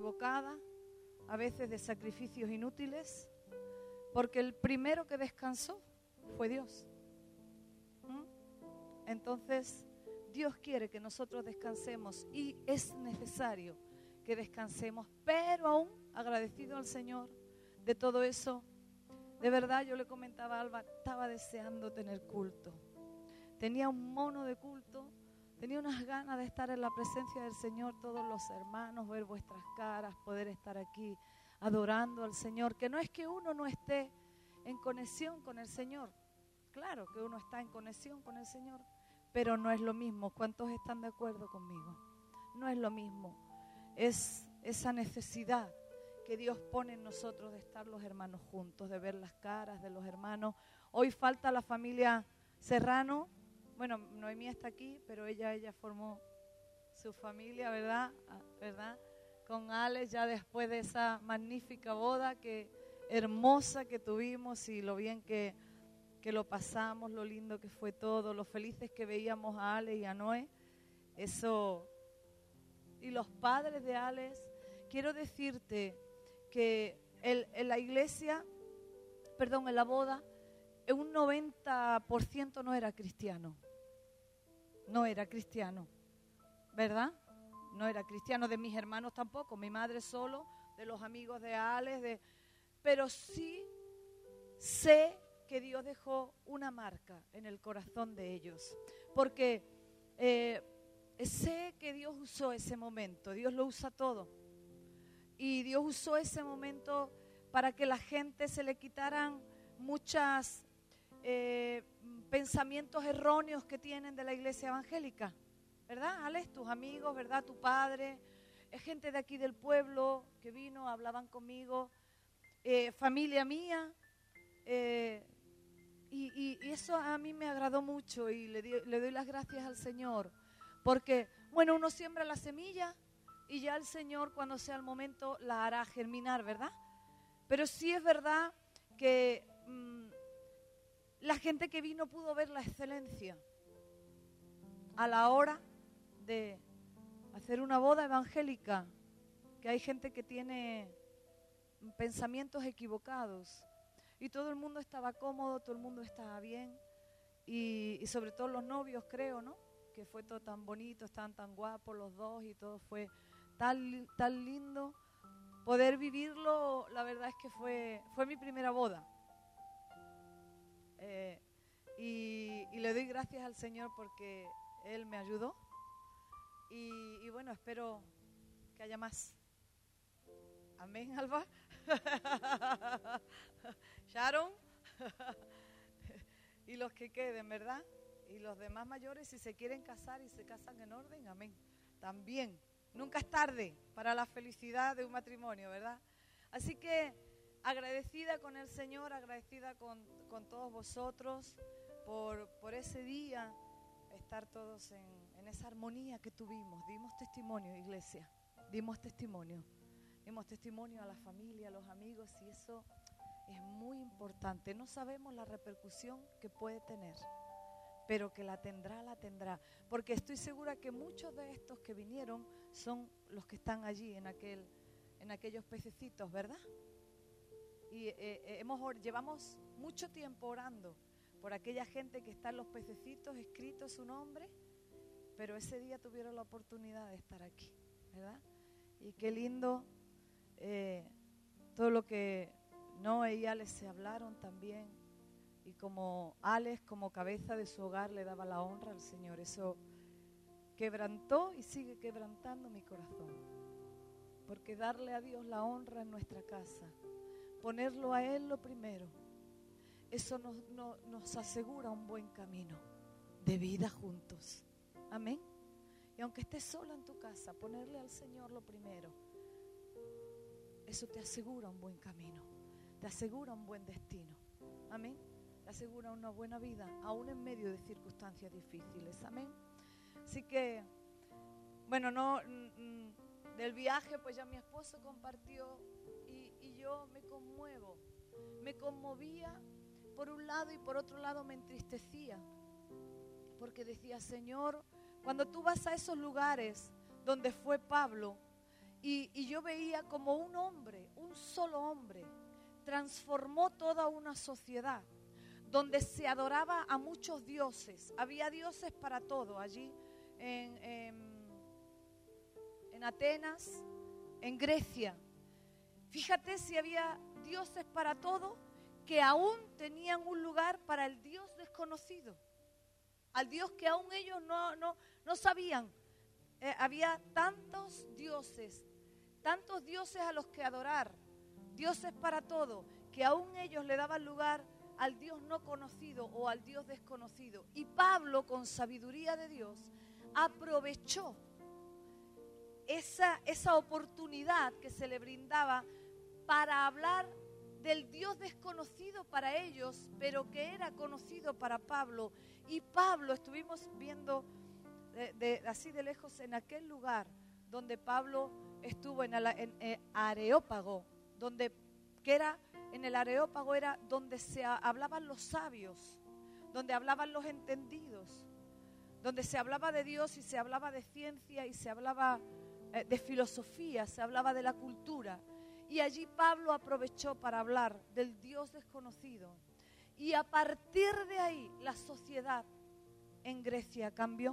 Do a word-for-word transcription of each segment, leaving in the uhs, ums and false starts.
equivocada, a veces de sacrificios inútiles, porque el primero que descansó fue Dios. ¿Mm? Entonces, Dios quiere que nosotros descansemos y es necesario que descansemos, pero aún agradecido al Señor de todo eso. De verdad, yo le comentaba a Alba, estaba deseando tener culto. Tenía un mono de culto, tenía unas ganas de estar en la presencia del Señor, todos los hermanos, ver vuestras caras, poder estar aquí adorando al Señor. Que no es que uno no esté en conexión con el Señor. Claro que uno está en conexión con el Señor, pero no es lo mismo. ¿Cuántos están de acuerdo conmigo? No es lo mismo. Es esa necesidad que Dios pone en nosotros de estar los hermanos juntos, de ver las caras de los hermanos. Hoy falta la familia Serrano. Bueno, Noemí está aquí, pero ella, ella formó su familia, ¿verdad? ¿verdad? Con Alex, ya después de esa magnífica boda que hermosa que tuvimos y lo bien que, que lo pasamos, lo lindo que fue todo, lo felices que veíamos a Alex y a Noé. Eso. Y los padres de Alex, quiero decirte que el, en la iglesia, perdón, en la boda, un noventa por ciento no era cristiano. No era cristiano, ¿verdad? No era cristiano, de mis hermanos tampoco, mi madre solo, de los amigos de Alex, de... pero sí sé que Dios dejó una marca en el corazón de ellos, porque eh, sé que Dios usó ese momento, Dios lo usa todo, y Dios usó ese momento para que la gente se le quitaran muchas eh, pensamientos erróneos que tienen de la iglesia evangélica, ¿verdad, Alex? Tus amigos, ¿verdad? Tu padre, es gente de aquí del pueblo que vino, hablaban conmigo, eh, familia mía, eh, y, y, y eso a mí me agradó mucho y le, di, le doy las gracias al Señor, porque, bueno, uno siembra la semilla y ya el Señor cuando sea el momento la hará germinar, ¿verdad? Pero sí es verdad que mmm, la gente que vino pudo ver la excelencia a la hora de hacer una boda evangélica, que hay gente que tiene pensamientos equivocados y todo el mundo estaba cómodo, todo el mundo estaba bien y, y sobre todo los novios, creo, ¿no? Que fue todo tan bonito, estaban tan guapos los dos y todo fue tan, tan lindo poder vivirlo. La verdad es que fue, fue mi primera boda. Eh, y, y le doy gracias al Señor porque Él me ayudó y, y bueno, espero que haya más. Amén, Alba. Sharon. Y los que queden, ¿verdad? Y los demás mayores, si se quieren casar y se casan en orden, amén. También, nunca es tarde para la felicidad de un matrimonio, ¿verdad? Así que agradecida con el Señor, agradecida con, con todos vosotros por, por ese día, estar todos en, en esa armonía que tuvimos. Dimos testimonio, iglesia, dimos testimonio. Dimos testimonio a la familia, a los amigos, y eso es muy importante. No sabemos la repercusión que puede tener, pero que la tendrá, la tendrá. Porque estoy segura que muchos de estos que vinieron son los que están allí en, aquel, en aquellos pececitos, ¿verdad? Y eh, hemos, llevamos mucho tiempo orando por aquella gente que está en los pececitos, escrito su nombre, pero ese día tuvieron la oportunidad de estar aquí, ¿verdad? Y qué lindo eh, todo lo que Noé y Alex se hablaron también, y como Alex como cabeza de su hogar le daba la honra al Señor. Eso quebrantó y sigue quebrantando mi corazón, porque darle a Dios la honra en nuestra casa, ponerlo a Él lo primero, eso nos, nos, nos asegura un buen camino de vida juntos. Amén. Y aunque estés sola en tu casa, ponerle al Señor lo primero, eso te asegura un buen camino, te asegura un buen destino. Amén. Te asegura una buena vida, aún en medio de circunstancias difíciles. Amén. Así que, bueno, no mm, del viaje, pues ya mi esposo compartió y, y yo me conmuevo. Me conmovía por un lado y por otro lado me entristecía. Porque decía, Señor, cuando tú vas a esos lugares donde fue Pablo Y, y yo veía como un hombre, un solo hombre, transformó toda una sociedad donde se adoraba a muchos dioses. Había dioses para todo allí en, en, en Atenas, en Grecia. Fíjate si había dioses para todo, que aún tenían un lugar para el Dios desconocido, al Dios que aún ellos no, no, no sabían. Eh, había tantos dioses, tantos dioses a los que adorar, dioses para todo, que aún ellos le daban lugar al Dios no conocido o al Dios desconocido. Y Pablo, con sabiduría de Dios, aprovechó esa, esa oportunidad que se le brindaba para hablar del Dios desconocido para ellos, pero que era conocido para Pablo. Y Pablo, estuvimos viendo de, de, así de lejos en aquel lugar donde Pablo estuvo en, el, en, en Areópago, donde que era en el Areópago era donde se hablaban los sabios, donde hablaban los entendidos, donde se hablaba de Dios y se hablaba de ciencia y se hablaba eh, de filosofía, se hablaba de la cultura. Y allí Pablo aprovechó para hablar del Dios desconocido. Y a partir de ahí la sociedad en Grecia cambió.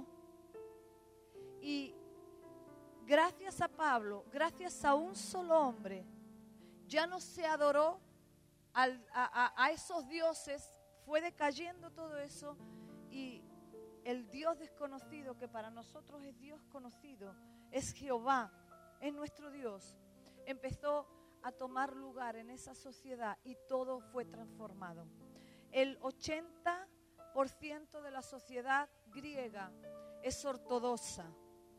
Y gracias a Pablo, gracias a un solo hombre, ya no se adoró al, a, a, a esos dioses, fue decayendo todo eso y el Dios desconocido, que para nosotros es Dios conocido, es Jehová, es nuestro Dios, empezó a tomar lugar en esa sociedad y todo fue transformado. El ochenta por ciento de la sociedad griega es ortodoxa.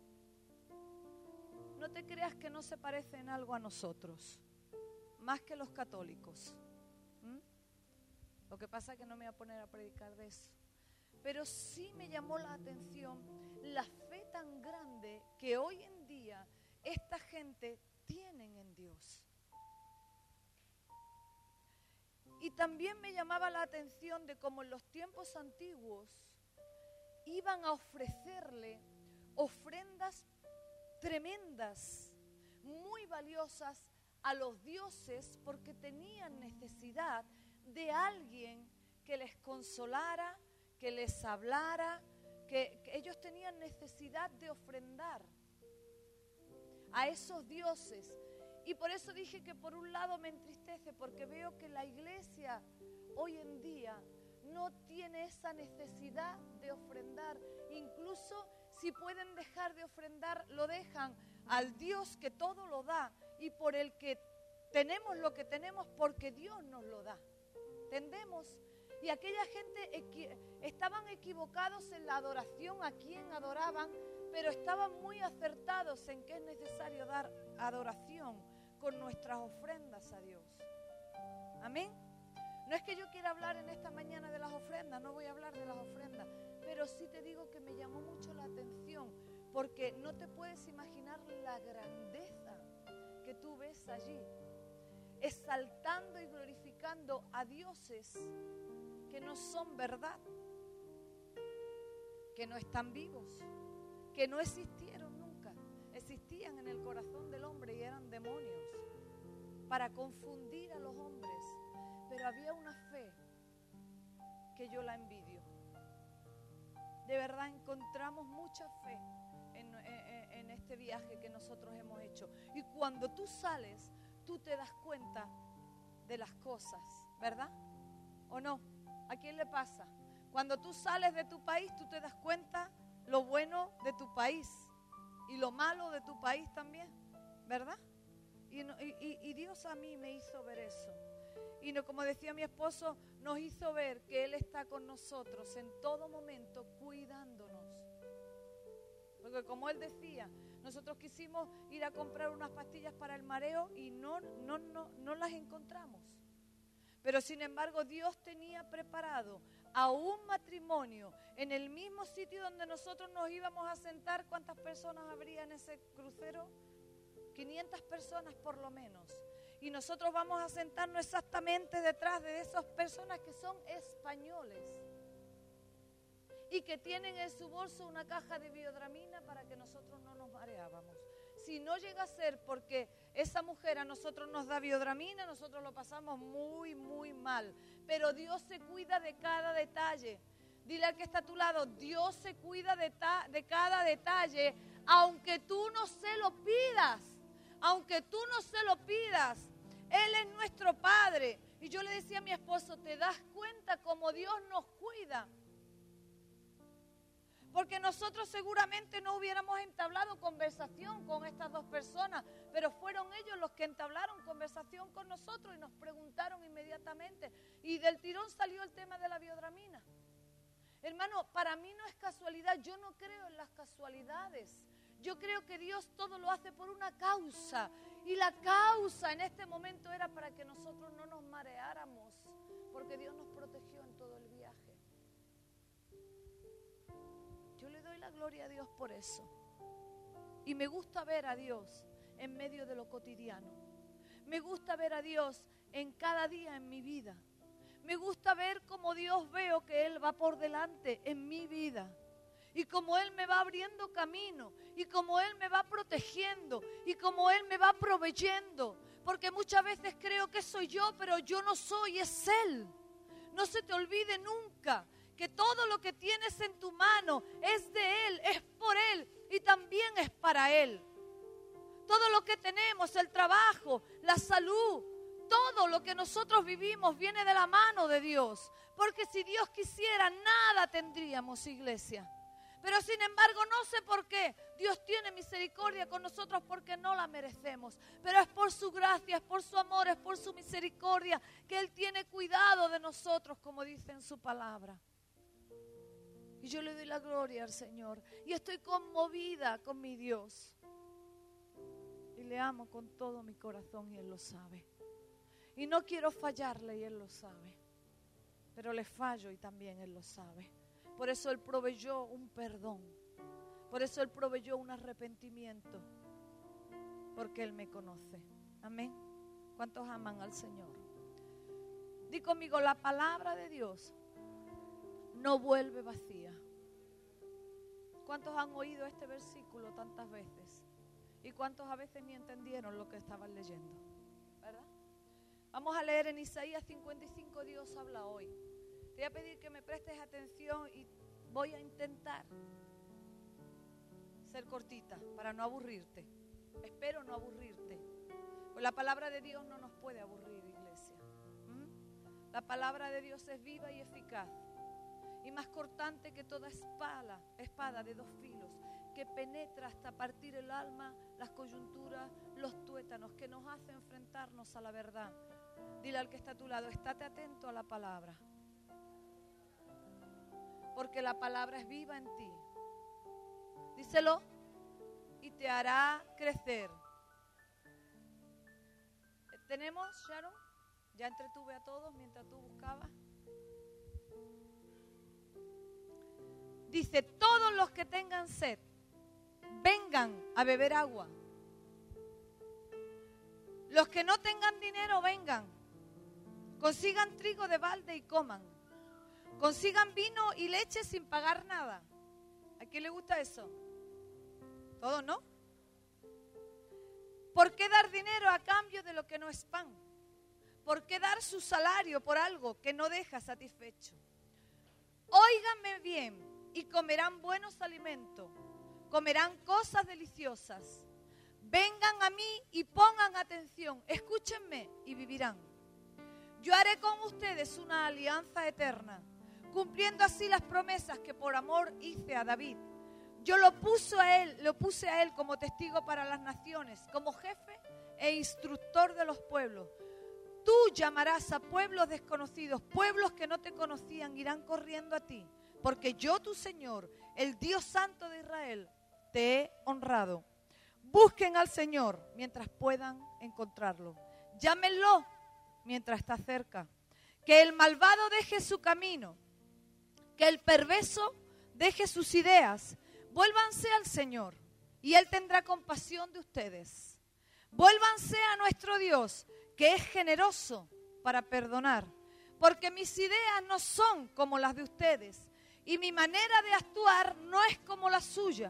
No te creas que no se parece en algo a nosotros, más que los católicos. ¿Mm? Lo que pasa es que no me voy a poner a predicar de eso. Pero sí me llamó la atención la fe tan grande que hoy en día esta gente tienen en Dios. Y también me llamaba la atención de cómo en los tiempos antiguos iban a ofrecerle ofrendas tremendas, muy valiosas a los dioses, porque tenían necesidad de alguien que les consolara, que les hablara, que, que ellos tenían necesidad de ofrendar a esos dioses. Y por eso dije que por un lado me entristece, porque veo que la iglesia hoy en día no tiene esa necesidad de ofrendar. Incluso si pueden dejar de ofrendar, lo dejan al Dios que todo lo da y por el que tenemos lo que tenemos, porque Dios nos lo da. ¿Entendemos? Y aquella gente equi- estaban equivocados en la adoración, a quién adoraban, pero estaban muy acertados en que es necesario dar adoración con nuestras ofrendas a Dios. Amén. No es que yo quiera hablar en esta mañana de las ofrendas, no voy a hablar de las ofrendas, pero sí te digo que me llamó mucho la atención, porque no te puedes imaginar la grandeza que tú ves allí, exaltando y glorificando a dioses que no son verdad, que no están vivos, que no existieron nunca, existían en el corazón del hombre y eran demonios para confundir a los hombres. Pero había una fe que yo la envidio. De verdad encontramos mucha fe en, en, en este viaje que nosotros hemos hecho. Y cuando tú sales, tú te das cuenta de las cosas, ¿verdad? ¿O no? ¿A quién le pasa? Cuando tú sales de tu país, tú te das cuenta lo bueno de tu país y lo malo de tu país también, ¿verdad? Y, y, y Dios a mí me hizo ver eso. Y no, como decía mi esposo, nos hizo ver que Él está con nosotros en todo momento cuidándonos. Porque como Él decía, nosotros quisimos ir a comprar unas pastillas para el mareo y no, no, no, no las encontramos. Pero sin embargo Dios tenía preparado a un matrimonio en el mismo sitio donde nosotros nos íbamos a sentar. ¿Cuántas personas habría en ese crucero? quinientas personas por lo menos. Y nosotros vamos a sentarnos exactamente detrás de esas personas que son españoles y que tienen en su bolso una caja de biodramina para que nosotros no nos mareábamos. si no llega a ser porque esa mujer a nosotros nos da biodramina, nosotros lo pasamos muy, muy mal. Pero Dios se cuida de cada detalle. Dile al que está a tu lado, Dios se cuida de, ta- de cada detalle, aunque tú no se lo pidas. Aunque tú no se lo pidas. Él es nuestro Padre. Y yo le decía a mi esposo, ¿te das cuenta cómo Dios nos cuida? Porque nosotros seguramente no hubiéramos entablado conversación con estas dos personas, pero fueron ellos los que entablaron conversación con nosotros y nos preguntaron inmediatamente. Y del tirón salió el tema de la biodramina. Hermano, para mí no es casualidad, yo no creo en las casualidades. Yo creo que Dios todo lo hace por una causa. Y la causa en este momento era para que nosotros no nos mareáramos, porque Dios nos protegió en todo el viaje. Yo le doy la gloria a Dios por eso. Y me gusta ver a Dios en medio de lo cotidiano. Me gusta ver a Dios en cada día en mi vida. Me gusta ver cómo Dios veo que Él va por delante en mi vida. Y como Él me va abriendo camino. Y como Él me va protegiendo. Y como Él me va proveyendo. Porque muchas veces creo que soy yo, pero yo no soy, es Él. No se te olvide nunca que todo lo que tienes en tu mano es de Él, es por Él y también es para Él. Todo lo que tenemos, el trabajo, la salud, todo lo que nosotros vivimos viene de la mano de Dios. Porque si Dios quisiera, nada tendríamos, iglesia. Pero sin embargo, no sé por qué Dios tiene misericordia con nosotros, porque no la merecemos. Pero es por su gracia, es por su amor, es por su misericordia que Él tiene cuidado de nosotros, como dice en su palabra. Y yo le doy la gloria al Señor. Y estoy conmovida con mi Dios. Y le amo con todo mi corazón y Él lo sabe. Y no quiero fallarle y Él lo sabe. Pero le fallo y también Él lo sabe. Por eso Él proveyó un perdón. Por eso Él proveyó un arrepentimiento. Porque Él me conoce. Amén. ¿Cuántos aman al Señor? Di conmigo, la palabra de Dios no vuelve vacía. ¿Cuántos han oído este versículo tantas veces? ¿Y cuántos a veces ni entendieron lo que estaban leyendo? ¿Verdad? Vamos a leer en Isaías cincuenta y cinco, Dios habla hoy. Te voy a pedir que me prestes atención y voy a intentar ser cortita para no aburrirte. Espero no aburrirte. Pues la palabra de Dios no nos puede aburrir, iglesia. ¿Mm? La palabra de Dios es viva y eficaz. Y más cortante que toda espada, espada de dos filos, que penetra hasta partir el alma, las coyunturas, los tuétanos, que nos hace enfrentarnos a la verdad. Dile al que está a tu lado, estate atento a la palabra. Porque la palabra es viva en ti. Díselo y te hará crecer. ¿Tenemos, Sharon? Ya entretuve a todos mientras tú buscabas. Dice, todos los que tengan sed, vengan a beber agua. Los que no tengan dinero, vengan. Consigan trigo de balde y coman. Consigan vino y leche sin pagar nada. ¿A quién le gusta eso? ¿Todos no? ¿Por qué dar dinero a cambio de lo que no es pan? ¿Por qué dar su salario por algo que no deja satisfecho? Óiganme bien. Y comerán buenos alimentos, comerán cosas deliciosas. Vengan a mí y pongan atención, escúchenme y vivirán. Yo haré con ustedes una alianza eterna, cumpliendo así las promesas que por amor hice a David. Yo lo puse a él, lo puse a él como testigo para las naciones, como jefe e instructor de los pueblos. Tú llamarás a pueblos desconocidos, pueblos que no te conocían, irán corriendo a ti. Porque yo, tu Señor, el Dios Santo de Israel, te he honrado. Busquen al Señor mientras puedan encontrarlo. Llámenlo mientras está cerca. Que el malvado deje su camino. Que el perverso deje sus ideas. Vuélvanse al Señor y Él tendrá compasión de ustedes. Vuélvanse a nuestro Dios, que es generoso para perdonar. Porque mis ideas no son como las de ustedes. Y mi manera de actuar no es como la suya.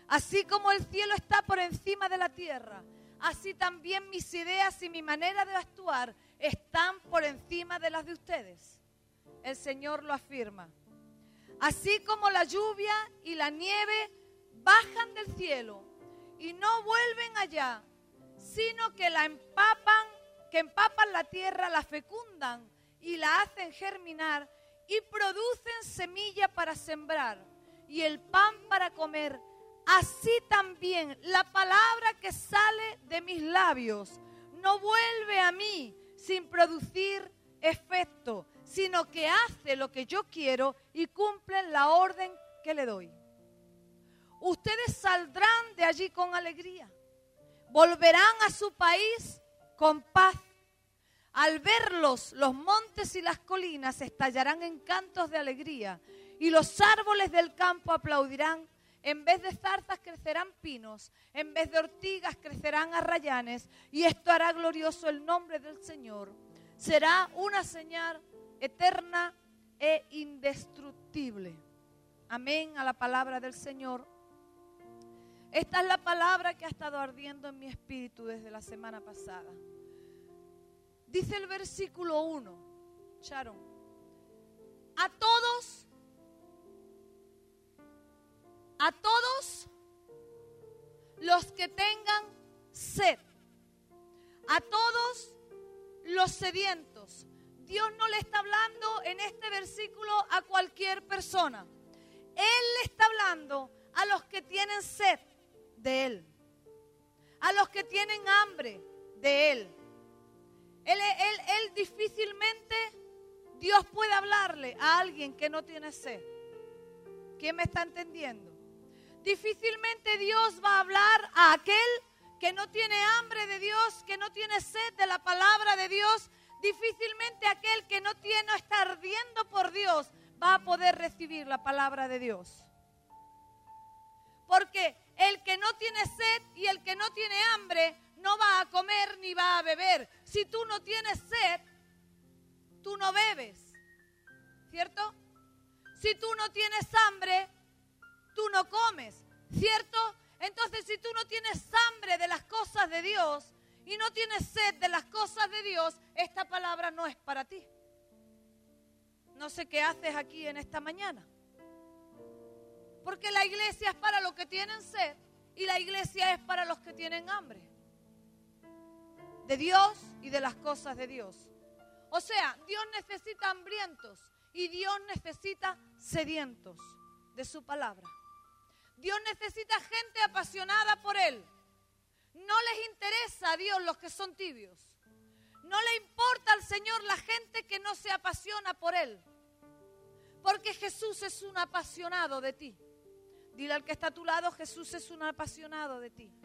Así como el cielo está por encima de la tierra, así también mis ideas y mi manera de actuar están por encima de las de ustedes. El Señor lo afirma. Así como la lluvia y la nieve bajan del cielo y no vuelven allá, sino que la empapan, que empapan la tierra, la fecundan y la hacen germinar y producen semilla para sembrar y el pan para comer. Así también la palabra que sale de mis labios no vuelve a mí sin producir efecto, sino que hace lo que yo quiero y cumple la orden que le doy. Ustedes saldrán de allí con alegría, volverán a su país con paz. Al verlos, los montes y las colinas estallarán en cantos de alegría y los árboles del campo aplaudirán. En vez de zarzas crecerán pinos, en vez de ortigas crecerán arrayanes, y esto hará glorioso el nombre del Señor. Será una señal eterna e indestructible. Amén a la palabra del Señor. Esta es la palabra que ha estado ardiendo en mi espíritu desde la semana pasada. Dice el versículo uno, Sharon, a todos A todos los que tengan sed, a todos los sedientos. Dios no le está hablando en este versículo a cualquier persona. Él le está hablando a los que tienen sed de Él, a los que tienen hambre de Él. Él, él, él difícilmente Dios puede hablarle a alguien que no tiene sed. ¿Quién me está entendiendo? Difícilmente Dios va a hablar a aquel que no tiene hambre de Dios, que no tiene sed de la palabra de Dios. Difícilmente aquel que no tiene, no está ardiendo por Dios, va a poder recibir la palabra de Dios. Porque el que no tiene sed y el que no tiene hambre no va a comer ni va a beber. Si tú no tienes sed, tú no bebes, ¿cierto? Si tú no tienes hambre, tú no comes, ¿cierto? Entonces, si tú no tienes hambre de las cosas de Dios y no tienes sed de las cosas de Dios, esta palabra no es para ti. No sé qué haces aquí en esta mañana. Porque la iglesia es para los que tienen sed y la iglesia es para los que tienen hambre. De Dios y de las cosas de Dios. O sea, Dios necesita hambrientos y Dios necesita sedientos de su palabra. Dios necesita gente apasionada por Él. No les interesa a Dios los que son tibios. No le importa al Señor la gente que no se apasiona por Él. Porque Jesús es un apasionado de ti. Dile al que está a tu lado, Jesús es un apasionado de ti.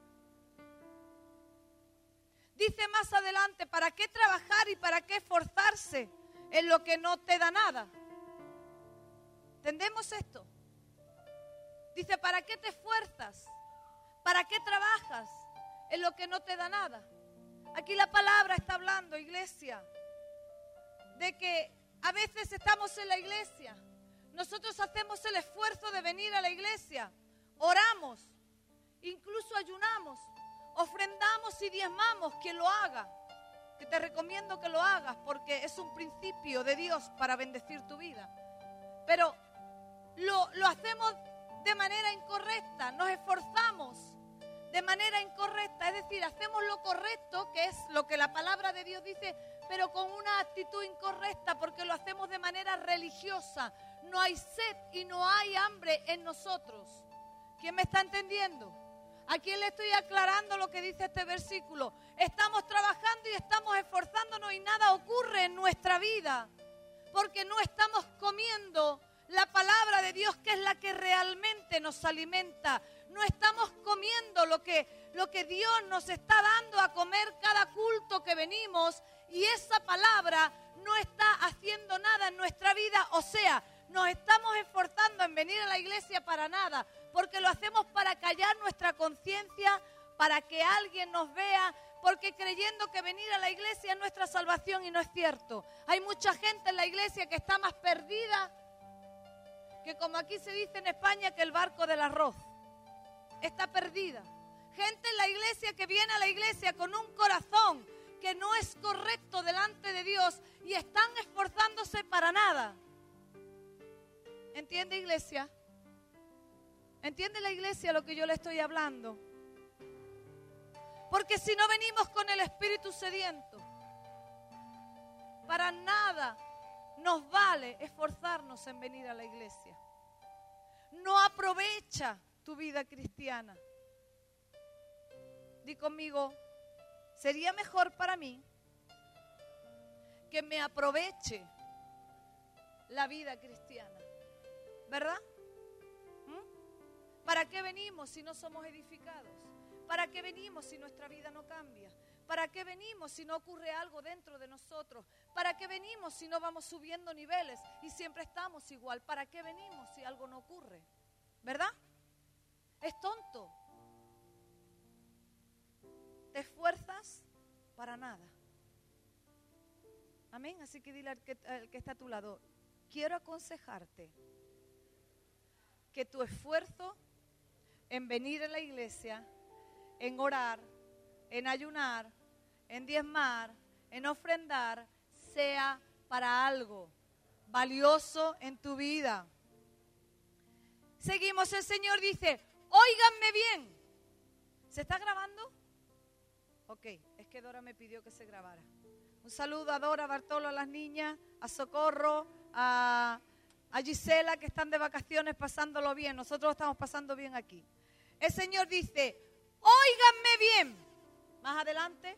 Dice más adelante, ¿para qué trabajar y para qué esforzarse en lo que no te da nada? ¿Entendemos esto? Dice, ¿para qué te esfuerzas? ¿Para qué trabajas en lo que no te da nada? Aquí la palabra está hablando, iglesia, de que a veces estamos en la iglesia. Nosotros hacemos el esfuerzo de venir a la iglesia. Oramos, incluso ayunamos, ofrendamos y diezmamos. Quien lo haga, que te recomiendo que lo hagas porque es un principio de Dios para bendecir tu vida. Pero lo, lo hacemos de manera incorrecta, nos esforzamos de manera incorrecta, es decir, hacemos lo correcto, que es lo que la palabra de Dios dice, pero con una actitud incorrecta, porque lo hacemos de manera religiosa. No hay sed y no hay hambre en nosotros. ¿Quién me está entendiendo? ¿A quién le estoy aclarando lo que dice este versículo? Estamos trabajando y estamos esforzándonos y nada ocurre en nuestra vida, porque no estamos comiendo la palabra de Dios, que es la que realmente nos alimenta. No estamos comiendo lo que, lo que Dios nos está dando a comer cada culto que venimos, y esa palabra no está haciendo nada en nuestra vida. O sea, nos estamos esforzando en venir a la iglesia para nada, porque lo hacemos para callar nuestra conciencia, para que alguien nos vea, porque creyendo que venir a la iglesia es nuestra salvación, y no es cierto. Hay mucha gente en la iglesia que está más perdida que, como aquí se dice en España, que el barco del arroz. está perdida. Gente en la iglesia que viene a la iglesia con un corazón que no es correcto delante de Dios y están esforzándose para nada. ¿Entiende, iglesia? ¿Entiende la iglesia lo que yo le estoy hablando? Porque si no venimos con el espíritu sediento, para nada nos vale esforzarnos en venir a la iglesia. No aprovecha tu vida cristiana. Di conmigo, sería mejor para mí que me aproveche la vida cristiana, ¿verdad? ¿Mm? ¿Para qué venimos si no somos edificados? ¿Para qué venimos si nuestra vida no cambia? ¿Para qué venimos si no ocurre algo dentro de nosotros? ¿Para qué venimos si no vamos subiendo niveles y siempre estamos igual? ¿Para qué venimos si algo no ocurre? ¿Verdad? Es tonto. Te esfuerzas para nada. Amén. Así que dile al que, al que está a tu lado, quiero aconsejarte que tu esfuerzo en venir a la iglesia, en orar, en ayunar, en diezmar, en ofrendar, sea para algo valioso en tu vida. Seguimos, el Señor dice, óiganme bien. ¿Se está grabando? Ok, es que Dora me pidió que se grabara. Un saludo a Dora, a Bartolo, a las niñas, a Socorro, a, a Gisela, que están de vacaciones pasándolo bien. Nosotros estamos pasando bien aquí. El Señor dice, óiganme bien. Más adelante.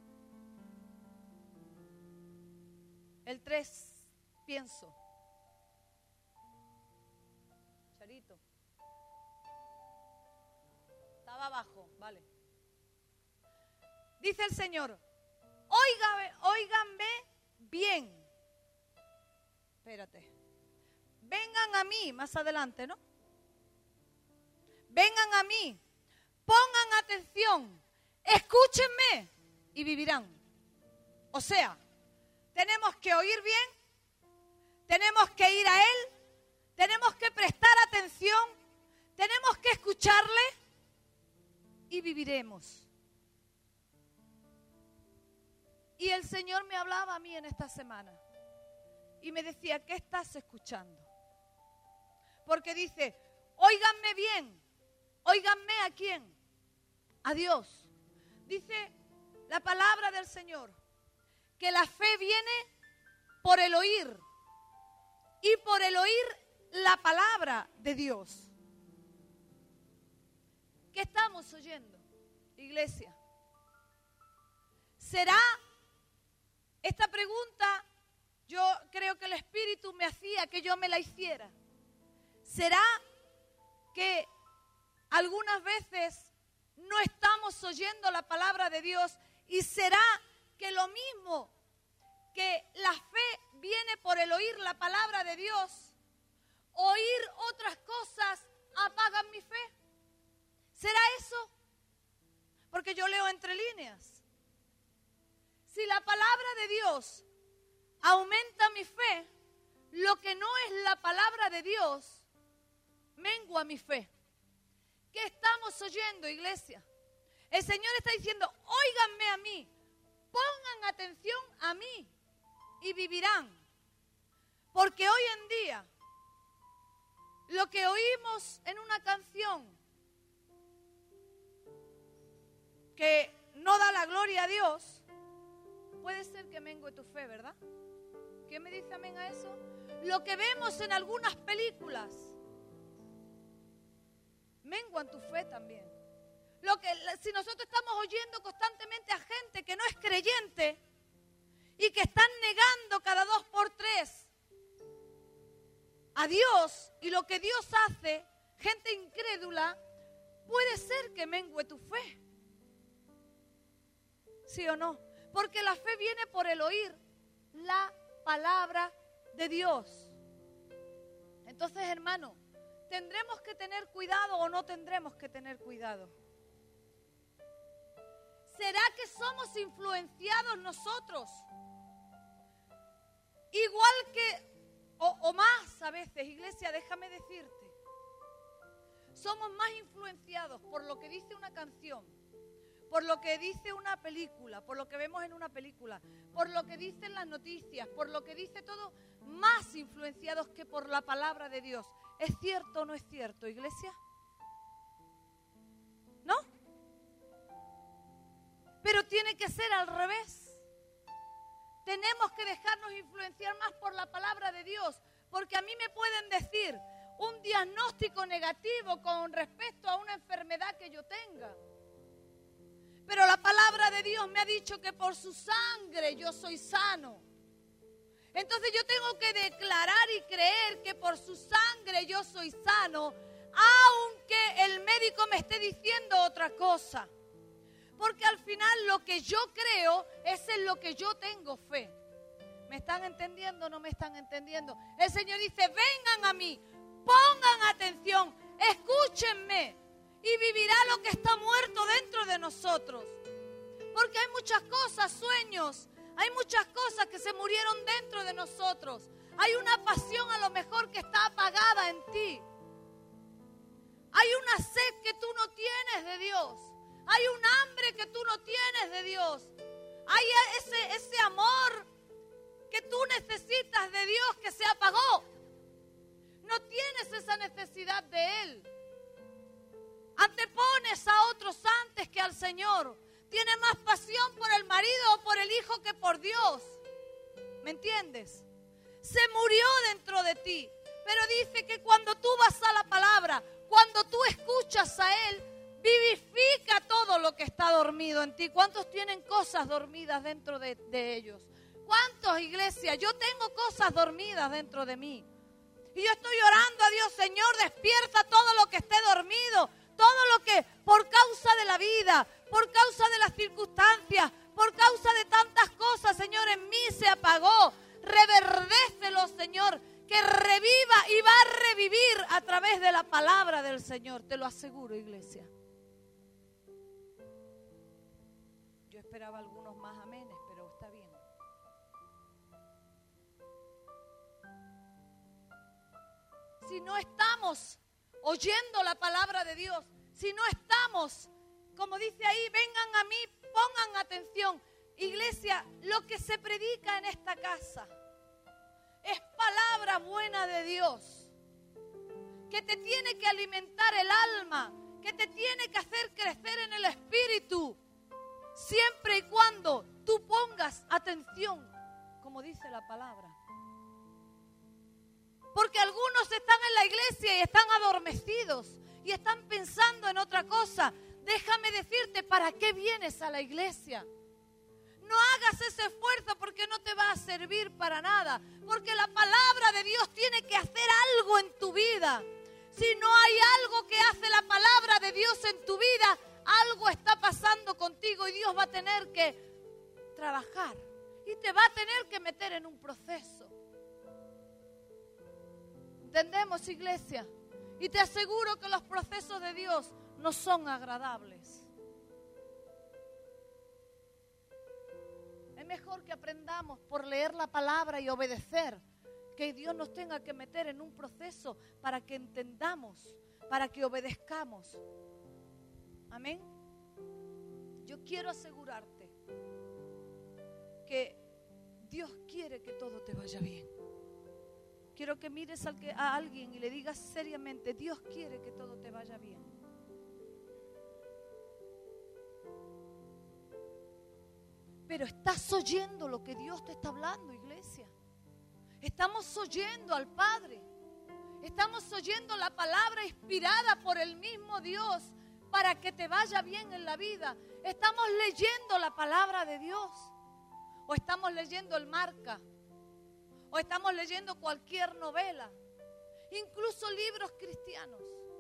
El tres, pienso. Charito. Estaba abajo, vale. Dice el Señor, óigame, óiganme bien. Espérate. Vengan a mí, más adelante, ¿no? Vengan a mí, pongan atención, escúchenme y vivirán. O sea, tenemos que oír bien, tenemos que ir a Él, tenemos que prestar atención, tenemos que escucharle y viviremos. Y el Señor me hablaba a mí en esta semana y me decía, ¿qué estás escuchando? Porque dice, óiganme bien, óiganme a quién, a Dios. Dice la palabra del Señor, que la fe viene por el oír y por el oír la palabra de Dios. ¿Qué estamos oyendo, iglesia? ¿Será? Esta pregunta yo creo que el Espíritu me hacía que yo me la hiciera. ¿Será que algunas veces no estamos oyendo la palabra de Dios? ¿Y será que lo mismo que la fe viene por el oír la palabra de Dios, oír otras cosas apagan mi fe? ¿Será eso? Porque yo leo entre líneas. Si la palabra de Dios aumenta mi fe, lo que no es la palabra de Dios mengua mi fe. ¿Qué estamos oyendo, iglesia? El Señor está diciendo, óiganme a mí, pongan atención a mí y vivirán. Porque hoy en día, lo que oímos en una canción que no da la gloria a Dios, puede ser que mengue tu fe, ¿verdad? ¿Quién me dice amén a eso? Lo que vemos en algunas películas menguan tu fe también. Lo que, si nosotros estamos oyendo constantemente a gente que no es creyente y que están negando cada dos por tres a Dios y lo que Dios hace, gente incrédula, puede ser que mengue tu fe. ¿Sí o no? Porque la fe viene por el oír la palabra de Dios. Entonces, hermano, ¿tendremos que tener cuidado o no tendremos que tener cuidado? ¿Será que somos influenciados nosotros? Igual que, o, o más a veces, iglesia, déjame decirte, somos más influenciados por lo que dice una canción, por lo que dice una película, por lo que vemos en una película, por lo que dicen las noticias, por lo que dice todo, más influenciados que por la palabra de Dios. ¿Es cierto o no es cierto, iglesia? ¿No? Pero tiene que ser al revés. Tenemos que dejarnos influenciar más por la palabra de Dios, porque a mí me pueden decir un diagnóstico negativo con respecto a una enfermedad que yo tenga. Pero la palabra de Dios me ha dicho que por su sangre yo soy sano. Entonces yo tengo que declarar y creer que por su sangre yo soy sano, aunque el médico me esté diciendo otra cosa. Porque al final lo que yo creo es en lo que yo tengo fe. ¿Me están entendiendo o no me están entendiendo? El Señor dice, vengan a mí, pongan atención, escúchenme y vivirá lo que está muerto dentro de nosotros. Porque hay muchas cosas, sueños, hay muchas cosas que se murieron dentro de nosotros. Hay una pasión a lo mejor que está apagada en ti. Hay una sed que tú no tienes de Dios. Hay un hambre que tú no tienes de Dios. Hay ese, ese amor que tú necesitas de Dios que se apagó. No tienes esa necesidad de Él. Antepones a otros antes que al Señor. Tienes más pasión por el marido o por el hijo que por Dios. ¿Me entiendes? Se murió dentro de ti. Pero dice que cuando tú vas a la palabra, cuando tú escuchas a Él, vivifica todo lo que está dormido en ti. ¿Cuántos tienen cosas dormidas dentro de, de ellos? ¿Cuántos, iglesia? Yo tengo cosas dormidas dentro de mí. Y yo estoy orando a Dios, Señor, despierta todo lo que esté dormido. Todo lo que por causa de la vida, por causa de las circunstancias, por causa de tantas cosas, Señor, en mí se apagó. Reverdécelo, Señor, que reviva y va a revivir a través de la palabra del Señor. Te lo aseguro, iglesia. Yo esperaba algunos más amenes, pero está bien. Si no estamos oyendo la palabra de Dios, si no estamos, como dice ahí, vengan a mí, pongan atención. Iglesia, lo que se predica en esta casa es palabra buena de Dios, que te tiene que alimentar el alma, que te tiene que hacer crecer en el espíritu, siempre y cuando tú pongas atención, como dice la palabra. Porque algunos están en la iglesia y están adormecidos y están pensando en otra cosa. Déjame decirte, ¿para qué vienes a la iglesia? No hagas ese esfuerzo porque no te va a servir para nada. Porque la palabra de Dios tiene que hacer algo en tu vida. Si no hay algo que hace la palabra de Dios en tu vida, algo está pasando contigo y Dios va a tener que trabajar. Y te va a tener que meter en un proceso. ¿Entendemos, iglesia? Y te aseguro que los procesos de Dios no son agradables. Es mejor que aprendamos por leer la palabra y obedecer, que Dios nos tenga que meter en un proceso para que entendamos, para que obedezcamos. Amén. Yo quiero asegurarte que Dios quiere que todo te vaya bien. Quiero que mires al que, a alguien y le digas seriamente, Dios quiere que todo te vaya bien. Pero estás oyendo lo que Dios te está hablando, iglesia. Estamos oyendo al Padre. Estamos oyendo la palabra inspirada por el mismo Dios para que te vaya bien en la vida. Estamos leyendo la palabra de Dios. O estamos leyendo el Marca. O estamos leyendo cualquier novela, incluso libros cristianos.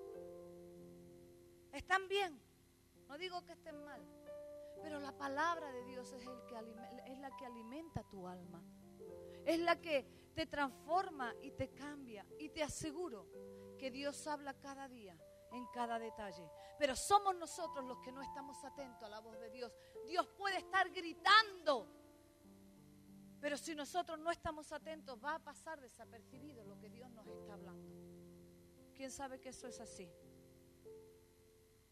Están bien, no digo que estén mal, pero la palabra de Dios es, el que, es la que alimenta tu alma. Es la que te transforma y te cambia. Y te aseguro que Dios habla cada día, en cada detalle. Pero somos nosotros los que no estamos atentos a la voz de Dios. Dios puede estar gritando, pero si nosotros no estamos atentos, va a pasar desapercibido lo que Dios nos está hablando. ¿Quién sabe que eso es así?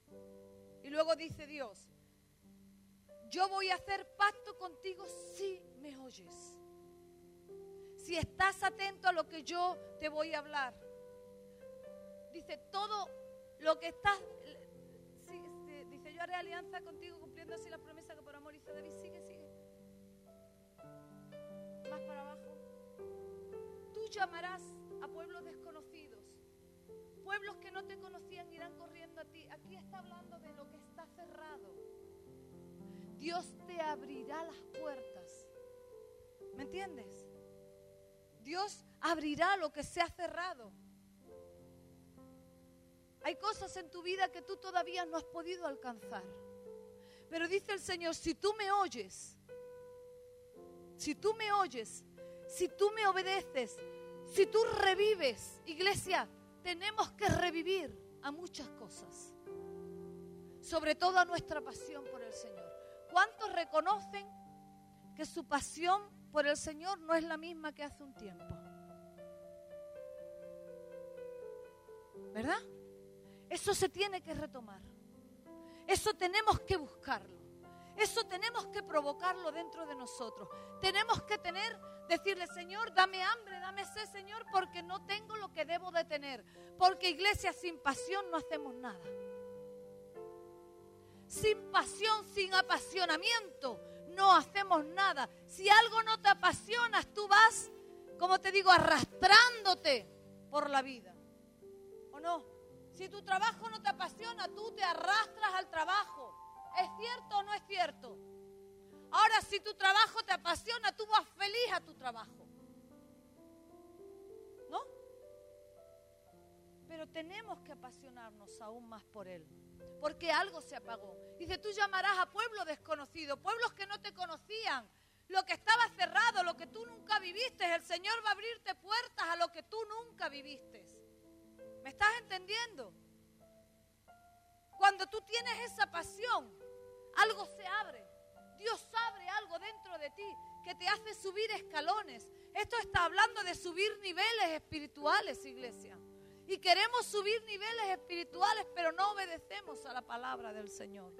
Y luego dice Dios, yo voy a hacer pacto contigo si me oyes. Si estás atento a lo que yo te voy a hablar. Dice, todo lo que estás... Sí, sí, dice, yo haré alianza contigo cumpliendo así la promesa que por amor hizo David. Sigue, sigue. Más para abajo. Tú llamarás a pueblos desconocidos. Pueblos que no te conocían irán corriendo a ti. Aquí está hablando de lo que está cerrado. Dios te abrirá las puertas. ¿Me entiendes? Dios abrirá lo que se ha cerrado. Hay cosas en tu vida que tú todavía no has podido alcanzar. Pero dice el Señor, si tú me oyes, si tú me oyes, si tú me obedeces, si tú revives, iglesia, tenemos que revivir a muchas cosas. Sobre todo a nuestra pasión por el Señor. ¿Cuántos reconocen que su pasión por el Señor no es la misma que hace un tiempo? ¿Verdad? Eso se tiene que retomar. Eso tenemos que buscarlo. Eso tenemos que provocarlo dentro de nosotros. Tenemos que tener, decirle, Señor, dame hambre, dame sed, Señor, porque no tengo lo que debo de tener. Porque, iglesia, sin pasión no hacemos nada. Sin pasión, sin apasionamiento, no hacemos nada. Si algo no te apasionas, tú vas, como te digo, arrastrándote por la vida. ¿O no? Si tu trabajo no te apasiona, tú te arrastras al trabajo. ¿Es cierto o no es cierto? Ahora, si tu trabajo te apasiona, tú vas feliz a tu trabajo. ¿No? Pero tenemos que apasionarnos aún más por Él. Porque algo se apagó. Dice, tú llamarás a pueblos desconocidos, pueblos que no te conocían. Lo que estaba cerrado, lo que tú nunca viviste, el Señor va a abrirte puertas a lo que tú nunca viviste. ¿Me estás entendiendo? Cuando tú tienes esa pasión, algo se abre. Dios abre algo dentro de ti que te hace subir escalones. Esto está hablando de subir niveles espirituales, iglesia. Y queremos subir niveles espirituales, pero no obedecemos a la palabra del Señor.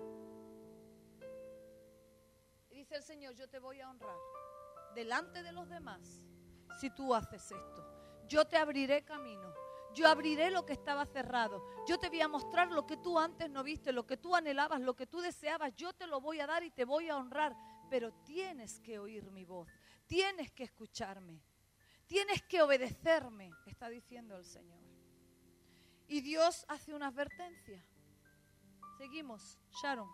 Y dice el Señor, yo te voy a honrar delante de los demás si tú haces esto. Yo te abriré camino. Yo abriré lo que estaba cerrado. Yo te voy a mostrar lo que tú antes no viste, lo que tú anhelabas, lo que tú deseabas. Yo te lo voy a dar y te voy a honrar. Pero tienes que oír mi voz. Tienes que escucharme. Tienes que obedecerme, está diciendo el Señor. Y Dios hace una advertencia. Seguimos, Sharon.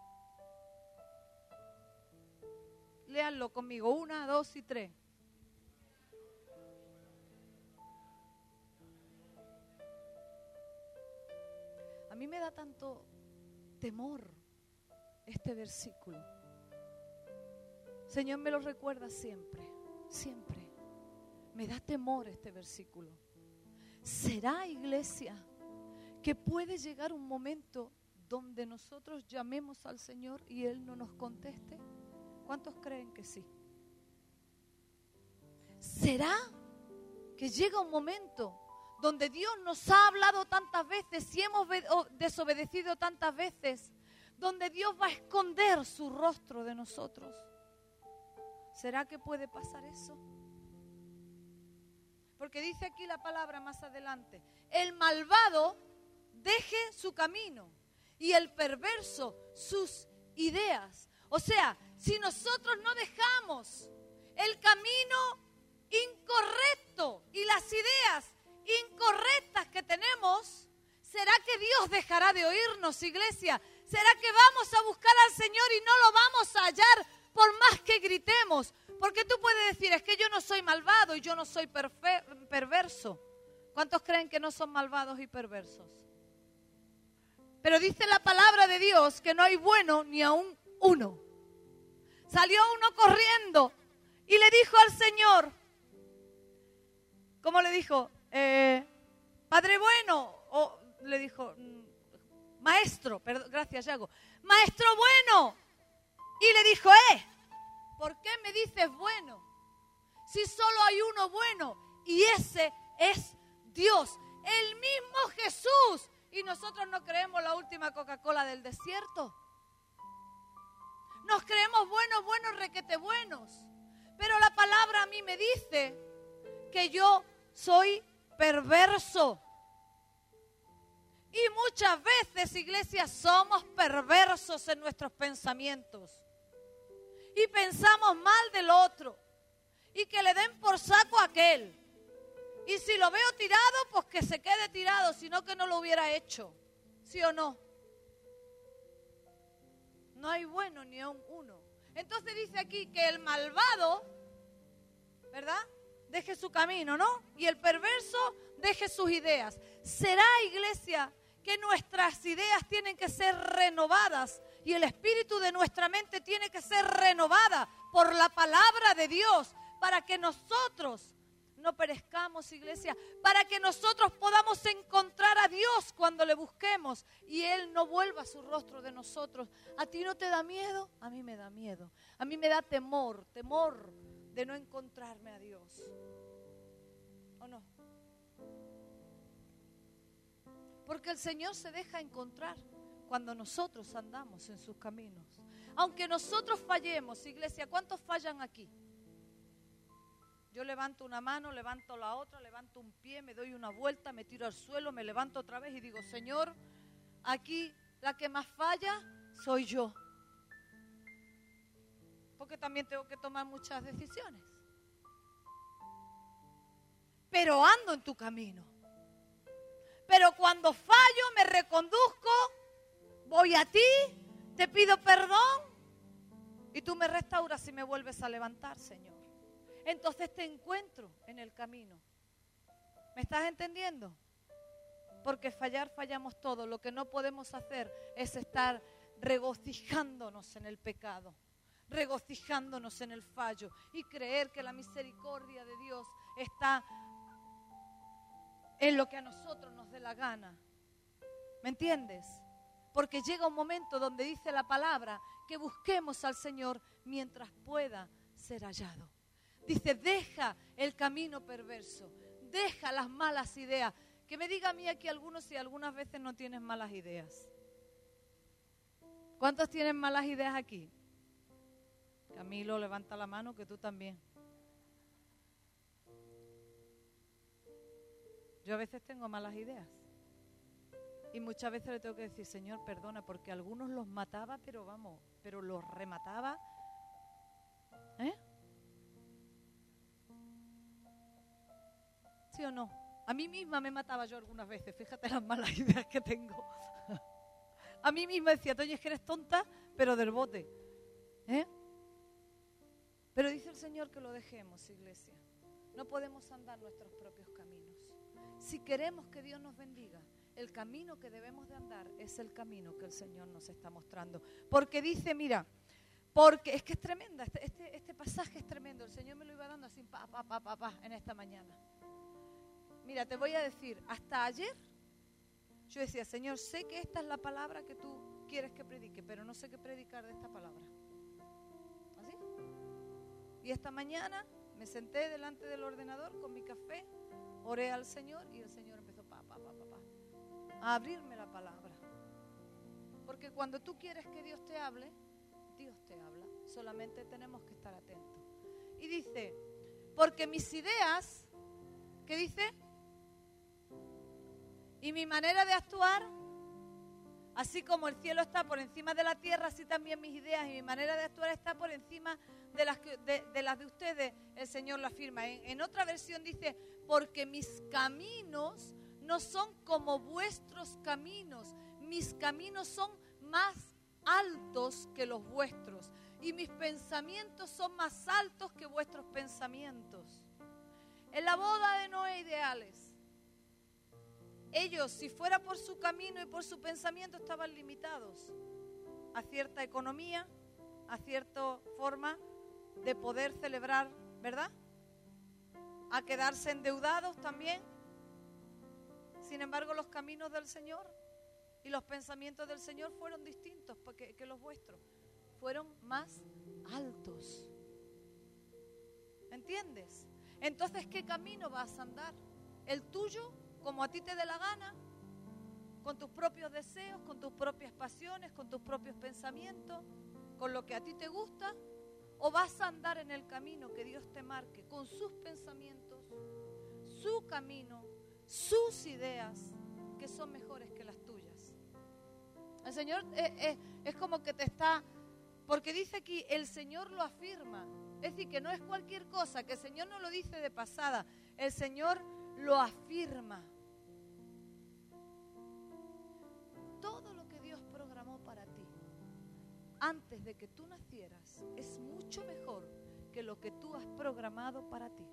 Léanlo conmigo. Una, dos y tres. A mí me da tanto temor este versículo. Señor me lo recuerda siempre, siempre. Me da temor este versículo. ¿Será, iglesia, que puede llegar un momento donde nosotros llamemos al Señor y Él no nos conteste? ¿Cuántos creen que sí? ¿Será que llega un momento donde Dios nos ha hablado tantas veces y hemos desobedecido tantas veces, donde Dios va a esconder su rostro de nosotros? ¿Será que puede pasar eso? Porque dice aquí la palabra más adelante, el malvado deje su camino y el perverso sus ideas. O sea, si nosotros no dejamos el camino incorrecto y las ideas incorrectas que tenemos, ¿será que Dios dejará de oírnos, iglesia? ¿Será que vamos a buscar al Señor y no lo vamos a hallar por más que gritemos? Porque tú puedes decir, es que yo no soy malvado y yo no soy perfe- perverso. ¿Cuántos creen que no son malvados y perversos? Pero dice la palabra de Dios que no hay bueno ni aún uno. Salió uno corriendo y le dijo al Señor, ¿cómo le dijo? Eh, Padre bueno, o le dijo, maestro, perdón, gracias Yago, maestro bueno. Y le dijo, eh, ¿por qué me dices bueno? Si solo hay uno bueno y ese es Dios. El mismo Jesús Y nosotros no creemos la última Coca-Cola del desierto. Nos creemos buenos, buenos, requete buenos. Pero la palabra a mí me dice que yo soy perverso. Y muchas veces, iglesia, somos perversos en nuestros pensamientos. Y pensamos mal del otro. Y que le den por saco a aquel. Y si lo veo tirado, pues que se quede tirado, sino que no lo hubiera hecho. ¿Sí o no? No hay bueno ni a un uno. Entonces dice aquí que el malvado, ¿verdad?, deje su camino, ¿no? Y el perverso deje sus ideas. ¿Será, iglesia, que nuestras ideas tienen que ser renovadas y el espíritu de nuestra mente tiene que ser renovada por la palabra de Dios para que nosotros no perezcamos, iglesia, para que nosotros podamos encontrar a Dios cuando le busquemos y Él no vuelva su rostro de nosotros? ¿A ti no te da miedo? A mí me da miedo. A mí me da temor, temor de no encontrarme a Dios. ¿O no? Porque el Señor se deja encontrar cuando nosotros andamos en sus caminos. Aunque nosotros fallemos, iglesia, ¿cuántos fallan aquí? Yo levanto una mano, levanto la otra, levanto un pie, me doy una vuelta, me tiro al suelo, me levanto otra vez y digo, Señor, aquí la que más falla soy yo. Porque también tengo que tomar muchas decisiones. Pero ando en tu camino. Pero cuando fallo, me reconduzco, voy a ti, te pido perdón y tú me restauras y me vuelves a levantar, Señor. Entonces te encuentro en el camino. ¿Me estás entendiendo? Porque fallar, fallamos todos. Lo que no podemos hacer es estar regocijándonos en el pecado, regocijándonos en el fallo y creer que la misericordia de Dios está en lo que a nosotros nos dé la gana. ¿Me entiendes? Porque llega un momento donde dice la palabra que busquemos al Señor mientras pueda ser hallado. Dice, deja el camino perverso, deja las malas ideas. Que me diga a mí aquí algunos si algunas veces no tienes malas ideas. ¿Cuántos tienen malas ideas aquí? Camilo, levanta la mano que tú también. Yo a veces tengo malas ideas. Y muchas veces le tengo que decir, Señor, perdona, porque algunos los mataba, pero vamos, pero los remataba. ¿Eh? ¿Sí o no? A mí misma me mataba yo algunas veces, fíjate las malas ideas que tengo. A mí misma decía, Toño, es que eres tonta, pero del bote. ¿Eh? Pero dice el Señor que lo dejemos, iglesia. No podemos andar nuestros propios caminos. Si queremos que Dios nos bendiga, el camino que debemos de andar es el camino que el Señor nos está mostrando. Porque dice, mira, porque es que es tremenda, este, este, este pasaje es tremendo. El Señor me lo iba dando así, pa, pa, pa, pa, pa, en esta mañana. Mira, te voy a decir, hasta ayer yo decía, Señor, sé que esta es la palabra que tú quieres que predique, pero no sé qué predicar de esta palabra. ¿Así? Y esta mañana me senté delante del ordenador con mi café, oré al Señor y el Señor empezó pa, pa, pa, pa, pa, a abrirme la palabra. Porque cuando tú quieres que Dios te hable, Dios te habla. Solamente tenemos que estar atentos. Y dice, porque mis ideas, ¿qué dice? Y mi manera de actuar, así como el cielo está por encima de la tierra, así también mis ideas y mi manera de actuar está por encima de las, que, de, de, las de ustedes, el Señor lo afirma. En, en otra versión dice, porque mis caminos no son como vuestros caminos, mis caminos son más altos que los vuestros y mis pensamientos son más altos que vuestros pensamientos. En la boda de Noé ideales, ellos, si fuera por su camino y por su pensamiento, estaban limitados a cierta economía, a cierta forma de poder celebrar, ¿verdad? A quedarse endeudados también. Sin embargo, los caminos del Señor y los pensamientos del Señor fueron distintos que, que los vuestros. Fueron más altos. ¿Entiendes? Entonces, ¿qué camino vas a andar? ¿El tuyo, como a ti te dé la gana? con tus propios deseos, con tus propias pasiones, con tus propios pensamientos, con lo que a ti te gusta, o vas a andar en el camino que Dios te marque, con sus pensamientos, su camino, sus ideas, que son mejores que las tuyas. El Señor es, es, es como que te está, porque dice aquí, el Señor lo afirma. Es decir, que no es cualquier cosa, que el Señor no lo dice de pasada, el Señor lo afirma. Todo lo que Dios programó para ti, antes de que tú nacieras, es mucho mejor que lo que tú has programado para ti.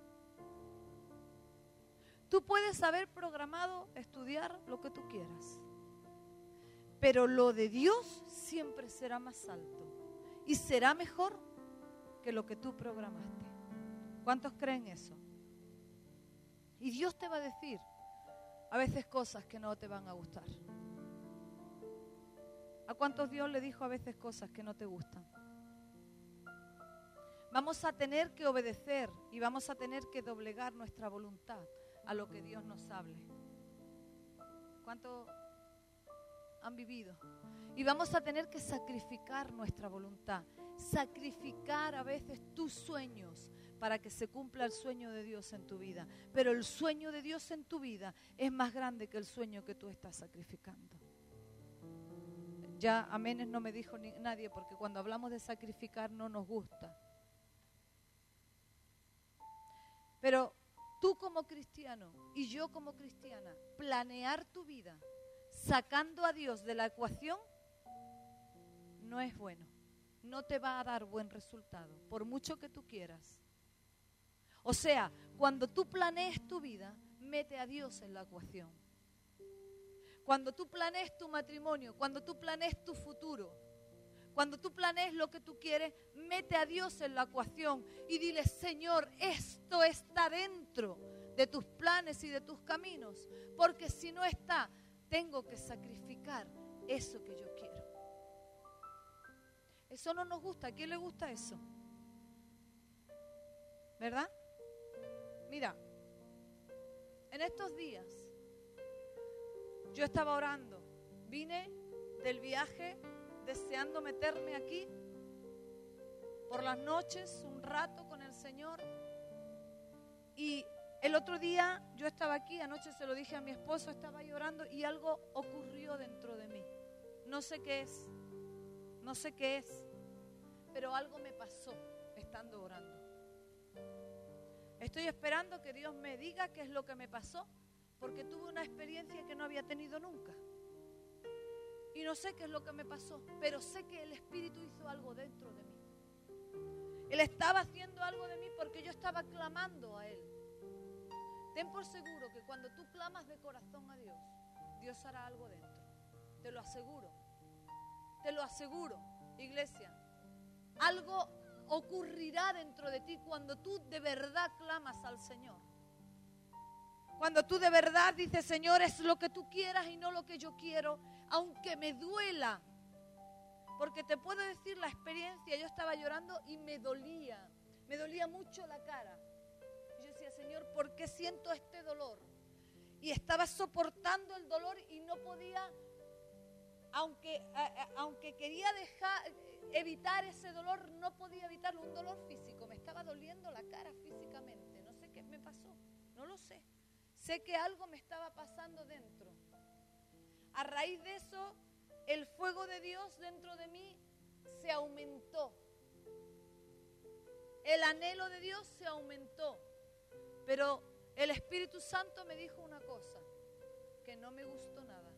Tú puedes haber programado estudiar lo que tú quieras, pero lo de Dios siempre será más alto y será mejor que lo que tú programaste. ¿Cuántos creen eso? Y Dios te va a decir a veces cosas que no te van a gustar. ¿A cuántos Dios le dijo a veces cosas que no te gustan? Vamos a tener que obedecer y vamos a tener que doblegar nuestra voluntad a lo que Dios nos hable. ¿Cuántos han vivido? Y vamos a tener que sacrificar nuestra voluntad, sacrificar a veces tus sueños para que se cumpla el sueño de Dios en tu vida. Pero el sueño de Dios en tu vida es más grande que el sueño que tú estás sacrificando. Ya aménes no me dijo ni nadie, porque cuando hablamos de sacrificar no nos gusta. Pero tú como cristiano y yo como cristiana, planear tu vida sacando a Dios de la ecuación no es bueno. No te va a dar buen resultado, por mucho que tú quieras. O sea, cuando tú planees tu vida, mete a Dios en la ecuación. Cuando tú planees tu matrimonio, cuando tú planees tu futuro, cuando tú planees lo que tú quieres, mete a Dios en la ecuación y dile, Señor, esto está dentro de tus planes y de tus caminos, porque si no está, tengo que sacrificar eso que yo quiero. Eso no nos gusta. ¿A quién le gusta eso? ¿Verdad? Mira, en estos días yo estaba orando, vine del viaje deseando meterme aquí por las noches un rato con el Señor, y el otro día yo estaba aquí, anoche se lo dije a mi esposo, estaba llorando y algo ocurrió dentro de mí. No sé qué es, no sé qué es, pero algo me pasó estando orando. Estoy esperando que Dios me diga qué es lo que me pasó, porque tuve una experiencia que no había tenido nunca. Y no sé qué es lo que me pasó, pero sé que el Espíritu hizo algo dentro de mí. Él estaba haciendo algo de mí porque yo estaba clamando a Él. Ten por seguro que cuando tú clamas de corazón a Dios, Dios hará algo dentro. Te lo aseguro. Te lo aseguro, iglesia. Algo ocurrirá dentro de ti cuando tú de verdad clamas al Señor. Cuando tú de verdad dices, Señor, es lo que tú quieras y no lo que yo quiero, aunque me duela. Porque te puedo decir la experiencia, yo estaba llorando y me dolía, me dolía mucho la cara. Y yo decía, Señor, ¿por qué siento este dolor? Y estaba soportando el dolor y no podía, aunque, a, aunque quería dejar, evitar ese dolor, no podía evitarlo, un dolor físico. Me estaba doliendo la cara físicamente, no sé qué me pasó, no lo sé. Sé que algo me estaba pasando dentro. A raíz de eso, el fuego de Dios dentro de mí se aumentó. El anhelo de Dios se aumentó. Pero el Espíritu Santo me dijo una cosa que no me gustó nada.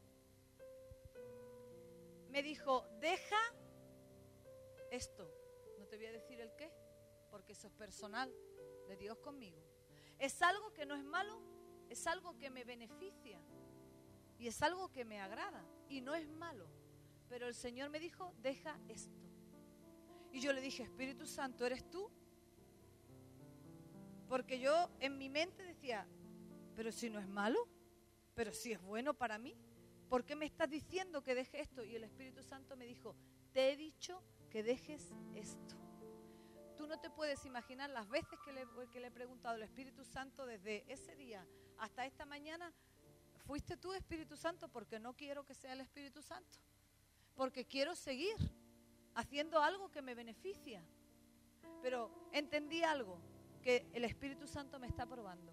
Me dijo, deja esto. No te voy a decir el qué, porque eso es personal de Dios conmigo. Es algo que no es malo, es algo que me beneficia y es algo que me agrada y no es malo. Pero el Señor me dijo, deja esto. Y yo le dije, Espíritu Santo, ¿eres tú? Porque yo en mi mente decía, pero si no es malo, pero si es bueno para mí, ¿por qué me estás diciendo que deje esto? Y el Espíritu Santo me dijo, te he dicho que dejes esto. Tú no te puedes imaginar las veces que le, que le he preguntado al Espíritu Santo desde ese día hasta esta mañana. fuiste tú, Espíritu Santo, porque no quiero que sea el Espíritu Santo. Porque quiero seguir haciendo algo que me beneficia. Pero entendí algo, que el Espíritu Santo me está probando.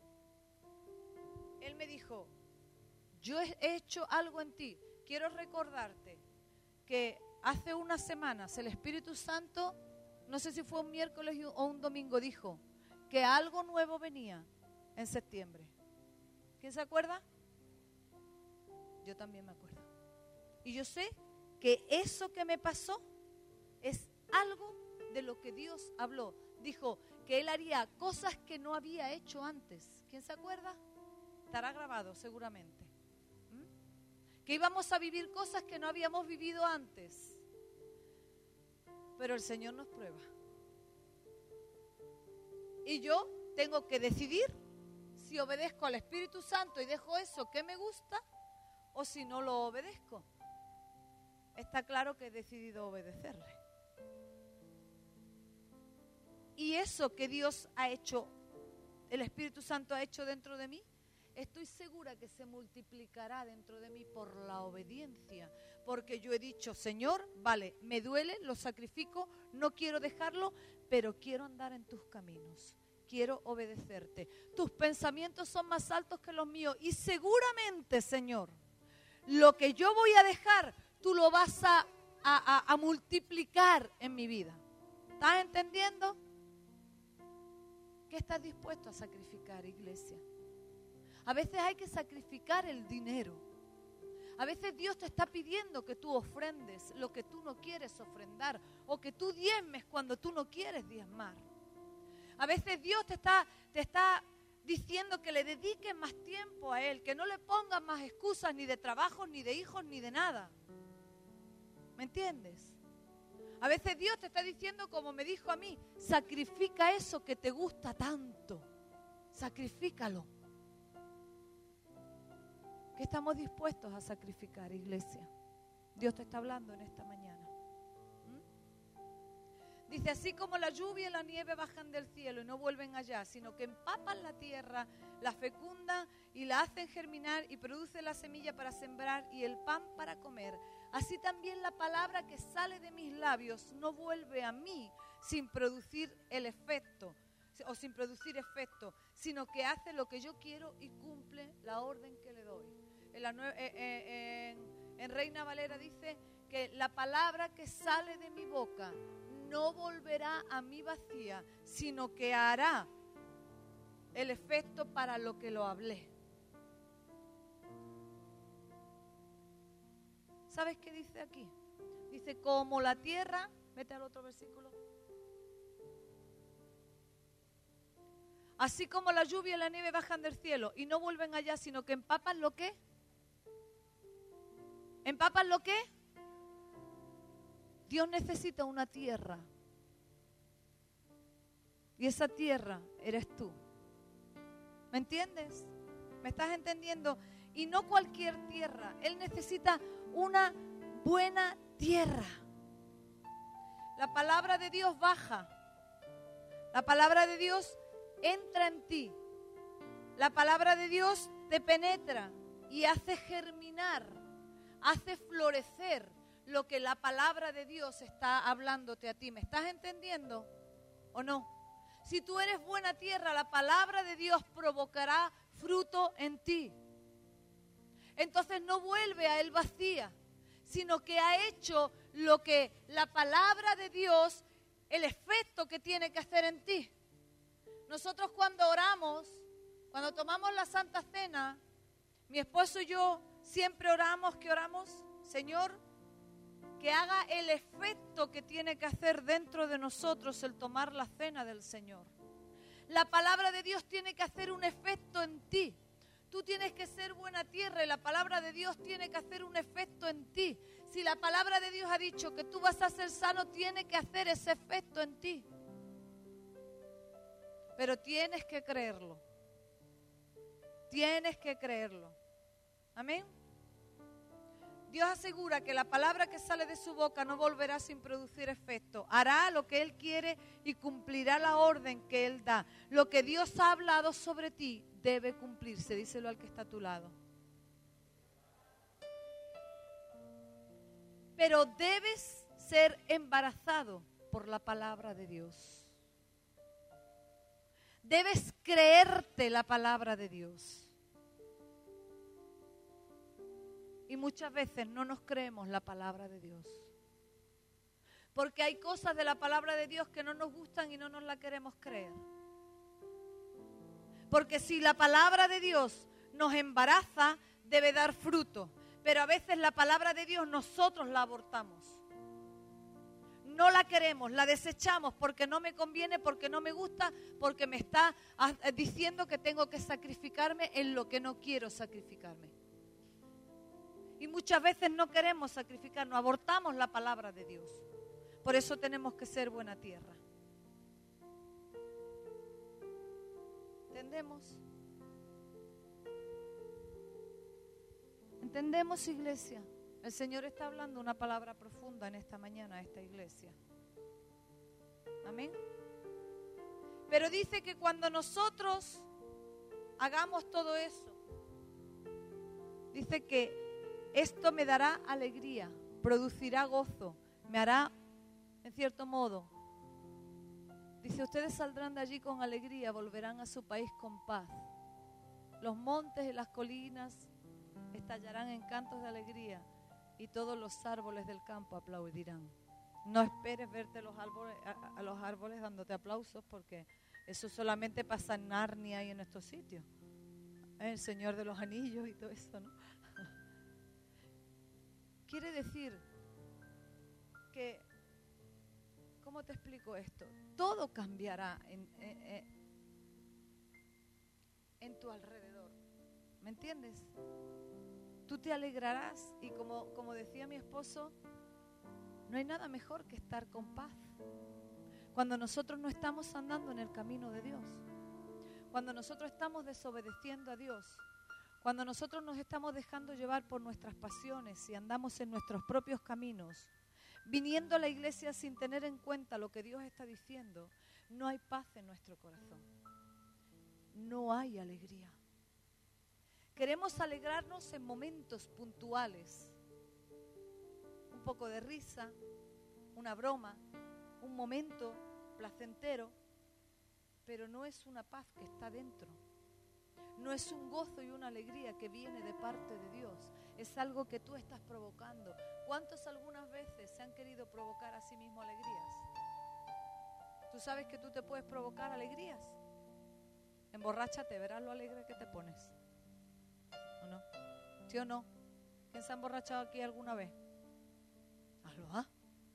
Él me dijo, yo he hecho algo en ti. Quiero recordarte que hace unas semanas el Espíritu Santo, no sé si fue un miércoles o un domingo, dijo que algo nuevo venía en septiembre. ¿Quién se acuerda? Yo también me acuerdo. Y yo sé que eso que me pasó es algo de lo que Dios habló. Dijo que Él haría cosas que no había hecho antes. ¿Quién se acuerda? Estará grabado seguramente. ¿Mm? Que íbamos a vivir cosas que no habíamos vivido antes. Pero el Señor nos prueba. Y yo tengo que decidir si obedezco al Espíritu Santo y dejo eso que me gusta o si no lo obedezco. Está claro que he decidido obedecerle. Y eso que Dios ha hecho, el Espíritu Santo ha hecho dentro de mí, estoy segura que se multiplicará dentro de mí por la obediencia. Porque yo he dicho, Señor, vale, me duele, lo sacrifico, no quiero dejarlo, pero quiero andar en tus caminos. Quiero obedecerte. Tus pensamientos son más altos que los míos. Y seguramente, Señor, lo que yo voy a dejar, tú lo vas a, a, a, a multiplicar en mi vida. ¿Estás entendiendo? ¿Qué estás dispuesto a sacrificar, iglesia? A veces hay que sacrificar el dinero. A veces Dios te está pidiendo que tú ofrendes lo que tú no quieres ofrendar. O que tú diezmes cuando tú no quieres diezmar. A veces Dios te está, te está diciendo que le dediques más tiempo a Él. Que no le pongas más excusas ni de trabajo, ni de hijos, ni de nada. ¿Me entiendes? A veces Dios te está diciendo, como me dijo a mí, sacrifica eso que te gusta tanto. Sacrifícalo. ¿Qué estamos dispuestos a sacrificar, iglesia? Dios te está hablando en esta mañana. ¿Mm? Dice, así como la lluvia y la nieve bajan del cielo y no vuelven allá, sino que empapan la tierra, la fecundan y la hacen germinar y produce la semilla para sembrar y el pan para comer. Así también la palabra que sale de mis labios no vuelve a mí sin producir el efecto, o sin producir efecto, sino que hace lo que yo quiero y cumple la orden que le doy. En, la nue- eh, eh, en, en Reina Valera dice que la palabra que sale de mi boca no volverá a mí vacía, sino que hará el efecto para lo que lo hablé. ¿Sabes qué dice aquí? Dice, como la tierra, vete al otro versículo. Así como la lluvia y la nieve bajan del cielo y no vuelven allá, sino que empapan lo que. ¿Empapan lo que? Dios necesita una tierra. Y esa tierra eres tú. ¿Me entiendes? ¿Me estás entendiendo? Y no cualquier tierra. Él necesita una buena tierra. La palabra de Dios baja. La palabra de Dios entra en ti. La palabra de Dios te penetra y hace germinar, hace florecer lo que la palabra de Dios está hablándote a ti. ¿Me estás entendiendo o no? Si tú eres buena tierra, la palabra de Dios provocará fruto en ti. Entonces no vuelve a él vacía, sino que ha hecho lo que la palabra de Dios, el efecto que tiene que hacer en ti. Nosotros cuando oramos, cuando tomamos la Santa Cena, mi esposo y yo siempre oramos, ¿qué oramos? Señor, que haga el efecto que tiene que hacer dentro de nosotros el tomar la cena del Señor. La palabra de Dios tiene que hacer un efecto en ti. Tú tienes que ser buena tierra y la palabra de Dios tiene que hacer un efecto en ti. Si la palabra de Dios ha dicho que tú vas a ser sano, tiene que hacer ese efecto en ti. Pero tienes que creerlo. Tienes que creerlo. Amén. Dios asegura que la palabra que sale de su boca no volverá sin producir efecto. Hará lo que Él quiere y cumplirá la orden que Él da. Lo que Dios ha hablado sobre ti debe cumplirse. Díselo al que está a tu lado. Pero debes ser embarazado por la palabra de Dios. Debes creerte la palabra de Dios. Y muchas veces no nos creemos la palabra de Dios. Porque hay cosas de la palabra de Dios que no nos gustan y no nos la queremos creer. Porque si la palabra de Dios nos embaraza, debe dar fruto. Pero a veces la palabra de Dios nosotros la abortamos. No la queremos, la desechamos porque no me conviene, porque no me gusta, porque me está diciendo que tengo que sacrificarme en lo que no quiero sacrificarme. Y muchas veces no queremos sacrificarnos, abortamos la palabra de Dios. Por eso tenemos que ser buena tierra. ¿Entendemos? ¿Entendemos, iglesia? El Señor está hablando una palabra profunda en esta mañana a esta iglesia. Amén. Pero dice que cuando nosotros hagamos todo eso, dice que esto me dará alegría, producirá gozo, me hará, en cierto modo, dice, ustedes saldrán de allí con alegría, volverán a su país con paz. Los montes y las colinas estallarán en cantos de alegría y todos los árboles del campo aplaudirán. No esperes verte los árboles, a, a los árboles dándote aplausos, porque eso solamente pasa en Narnia y en estos sitios. El Señor de los Anillos y todo eso, ¿no? Quiere decir que, ¿cómo te explico esto? Todo cambiará en, en, en, en tu alrededor. ¿Me entiendes? Tú te alegrarás y como, como decía mi esposo, no hay nada mejor que estar con paz. Cuando nosotros no estamos andando en el camino de Dios, cuando nosotros estamos desobedeciendo a Dios, cuando nosotros nos estamos dejando llevar por nuestras pasiones y andamos en nuestros propios caminos, viniendo a la iglesia sin tener en cuenta lo que Dios está diciendo, no hay paz en nuestro corazón. No hay alegría. Queremos alegrarnos en momentos puntuales. Un poco de risa, una broma, un momento placentero, pero no es una paz que está dentro. No es un gozo y una alegría que viene de parte de Dios. Es algo que tú estás provocando. ¿Cuántos algunas veces se han querido provocar a sí mismos alegrías? ¿Tú sabes que tú te puedes provocar alegrías? Emborráchate, verás lo alegre que te pones. ¿O no? ¿Sí o no? ¿Quién se ha emborrachado aquí alguna vez? Hazlo, ¿ah?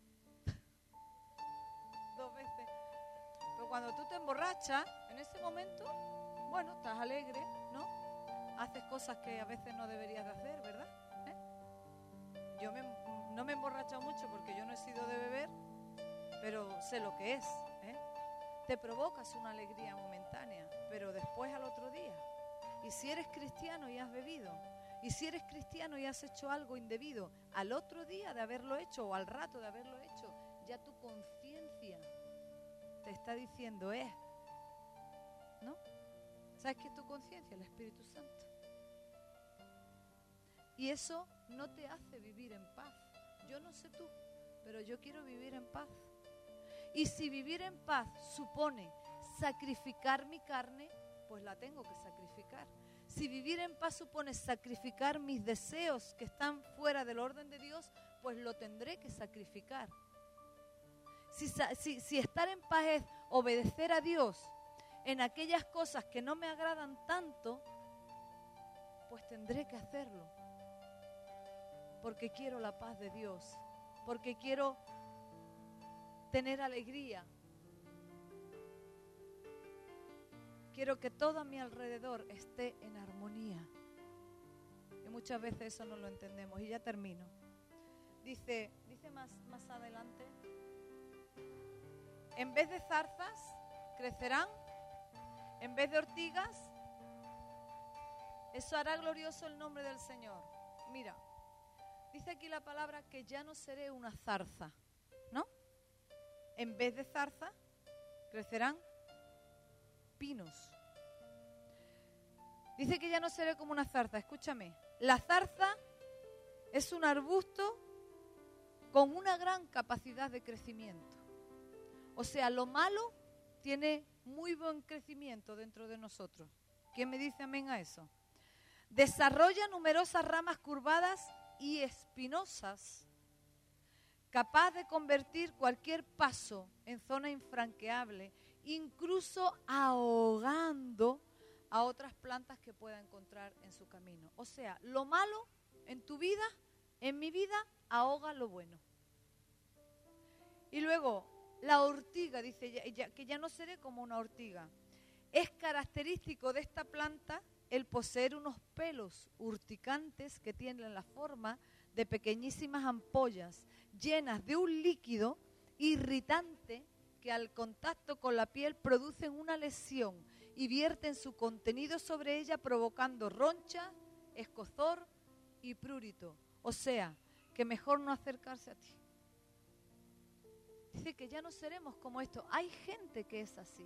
Dos veces. Pero cuando tú te emborrachas, en ese momento, bueno, estás alegre, ¿no? Haces cosas que a veces no deberías de hacer, ¿verdad? ¿Eh? Yo me, no me he emborrachado mucho porque yo no he sido de beber, pero sé lo que es, ¿eh? Te provocas una alegría momentánea, pero después al otro día. Y si eres cristiano y has bebido, y si eres cristiano y has hecho algo indebido, al otro día de haberlo hecho o al rato de haberlo hecho, ya tu conciencia te está diciendo, eh, ¿no? ¿Sabes qué es tu conciencia? El Espíritu Santo. Y eso no te hace vivir en paz. Yo no sé tú, pero yo quiero vivir en paz. Y si vivir en paz supone sacrificar mi carne, pues la tengo que sacrificar. Si vivir en paz supone sacrificar mis deseos que están fuera del orden de Dios, pues lo tendré que sacrificar. Si, si, si estar en paz es obedecer a Dios en aquellas cosas que no me agradan tanto, pues tendré que hacerlo. Porque quiero la paz de Dios, porque quiero tener alegría. Quiero que todo a mi alrededor esté en armonía. Y muchas veces eso no lo entendemos. Y ya termino. Dice, dice más, más adelante, en vez de zarzas crecerán, en vez de ortigas, eso hará glorioso el nombre del Señor. Mira, dice aquí la palabra que ya no seré una zarza, ¿no? En vez de zarza crecerán pinos. Dice que ya no seré como una zarza. Escúchame, la zarza es un arbusto con una gran capacidad de crecimiento. O sea, lo malo tiene muy buen crecimiento dentro de nosotros. ¿Quién me dice amén a eso? Desarrolla numerosas ramas curvadas y espinosas, capaz de convertir cualquier paso en zona infranqueable, incluso ahogando a otras plantas que pueda encontrar en su camino. O sea, lo malo en tu vida, en mi vida, ahoga lo bueno. Y luego, la ortiga, dice ya, ya, que ya no seré como una ortiga. Es característico de esta planta el poseer unos pelos urticantes que tienen la forma de pequeñísimas ampollas llenas de un líquido irritante que al contacto con la piel producen una lesión y vierten su contenido sobre ella provocando roncha, escozor y prurito. O sea, que mejor no acercarse a ti. Dice que ya no seremos como esto. Hay gente que es así.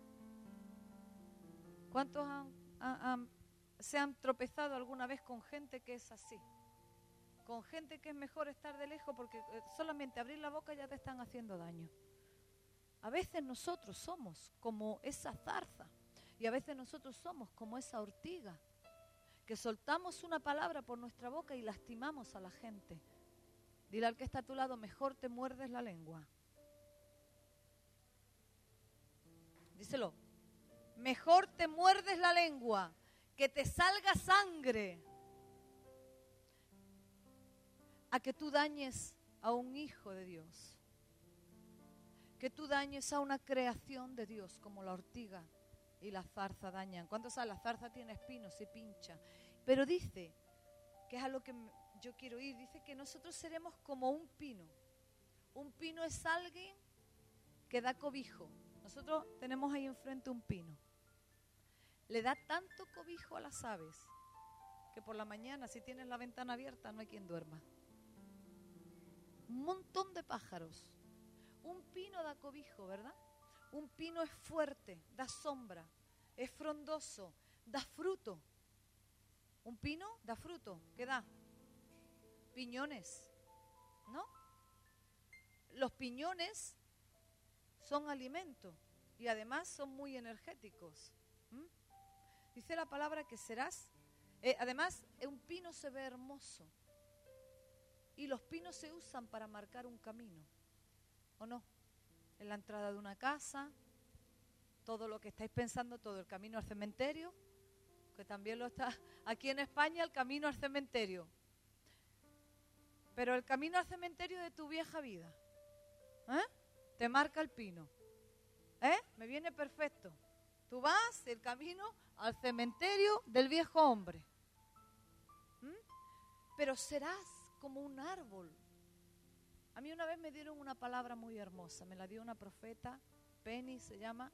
¿Cuántos han, han, han, se han tropezado alguna vez con gente que es así? Con gente que es mejor estar de lejos porque solamente abrir la boca ya te están haciendo daño. A veces nosotros somos como esa zarza y a veces nosotros somos como esa ortiga que soltamos una palabra por nuestra boca y lastimamos a la gente. Dile al que está a tu lado, mejor te muerdes la lengua. Díselo. Mejor te muerdes la lengua, que te salga sangre, a que tú dañes a un hijo de Dios, que tú dañes a una creación de Dios, como la ortiga y la zarza dañan. ¿Cuántos saben? La zarza tiene espinos y pincha. Pero dice, que es a lo que yo quiero ir, dice que nosotros seremos como un pino. Un pino es alguien que da cobijo. Nosotros tenemos ahí enfrente un pino. Le da tanto cobijo a las aves que por la mañana, si tienes la ventana abierta, no hay quien duerma. Un montón de pájaros. Un pino da cobijo, ¿verdad? Un pino es fuerte, da sombra, es frondoso, da fruto. Un pino da fruto, ¿qué da? Piñones, ¿no? Los piñones son alimento y además son muy energéticos. ¿Mm? Dice la palabra que serás, eh, además un pino se ve hermoso y los pinos se usan para marcar un camino, ¿o no? En la entrada de una casa, todo lo que estáis pensando, todo el camino al cementerio, que también lo está aquí en España, el camino al cementerio. Pero el camino al cementerio de tu vieja vida, ¿eh? Te marca el pino, ¿eh? Me viene perfecto. Tú vas el camino al cementerio del viejo hombre. ¿Mm? Pero serás como un árbol. A mí una vez me dieron una palabra muy hermosa, me la dio una profeta, Penny se llama,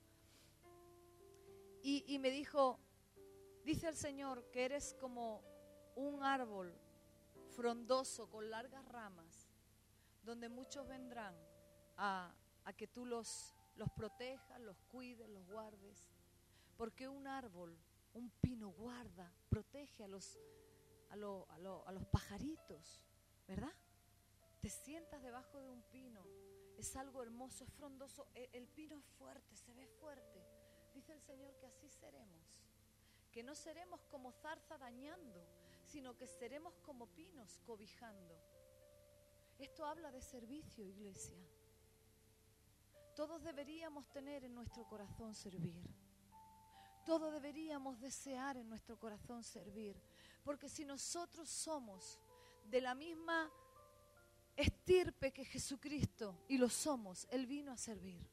y, y me dijo, dice el Señor que eres como un árbol frondoso con largas ramas, donde muchos vendrán a, a que tú los, los protejas, los cuides, los guardes, porque un árbol, un pino guarda, protege a los, a, lo, a, lo, a los pajaritos, ¿verdad? Te sientas debajo de un pino, es algo hermoso, es frondoso, el, el pino es fuerte, se ve fuerte. Dice el Señor que así seremos, que no seremos como zarza dañando, sino que seremos como pinos cobijando. Esto habla de servicio, iglesia. Todos deberíamos tener en nuestro corazón servir. Todos deberíamos desear en nuestro corazón servir, porque si nosotros somos de la misma estirpe que Jesucristo, y lo somos, Él vino a servir,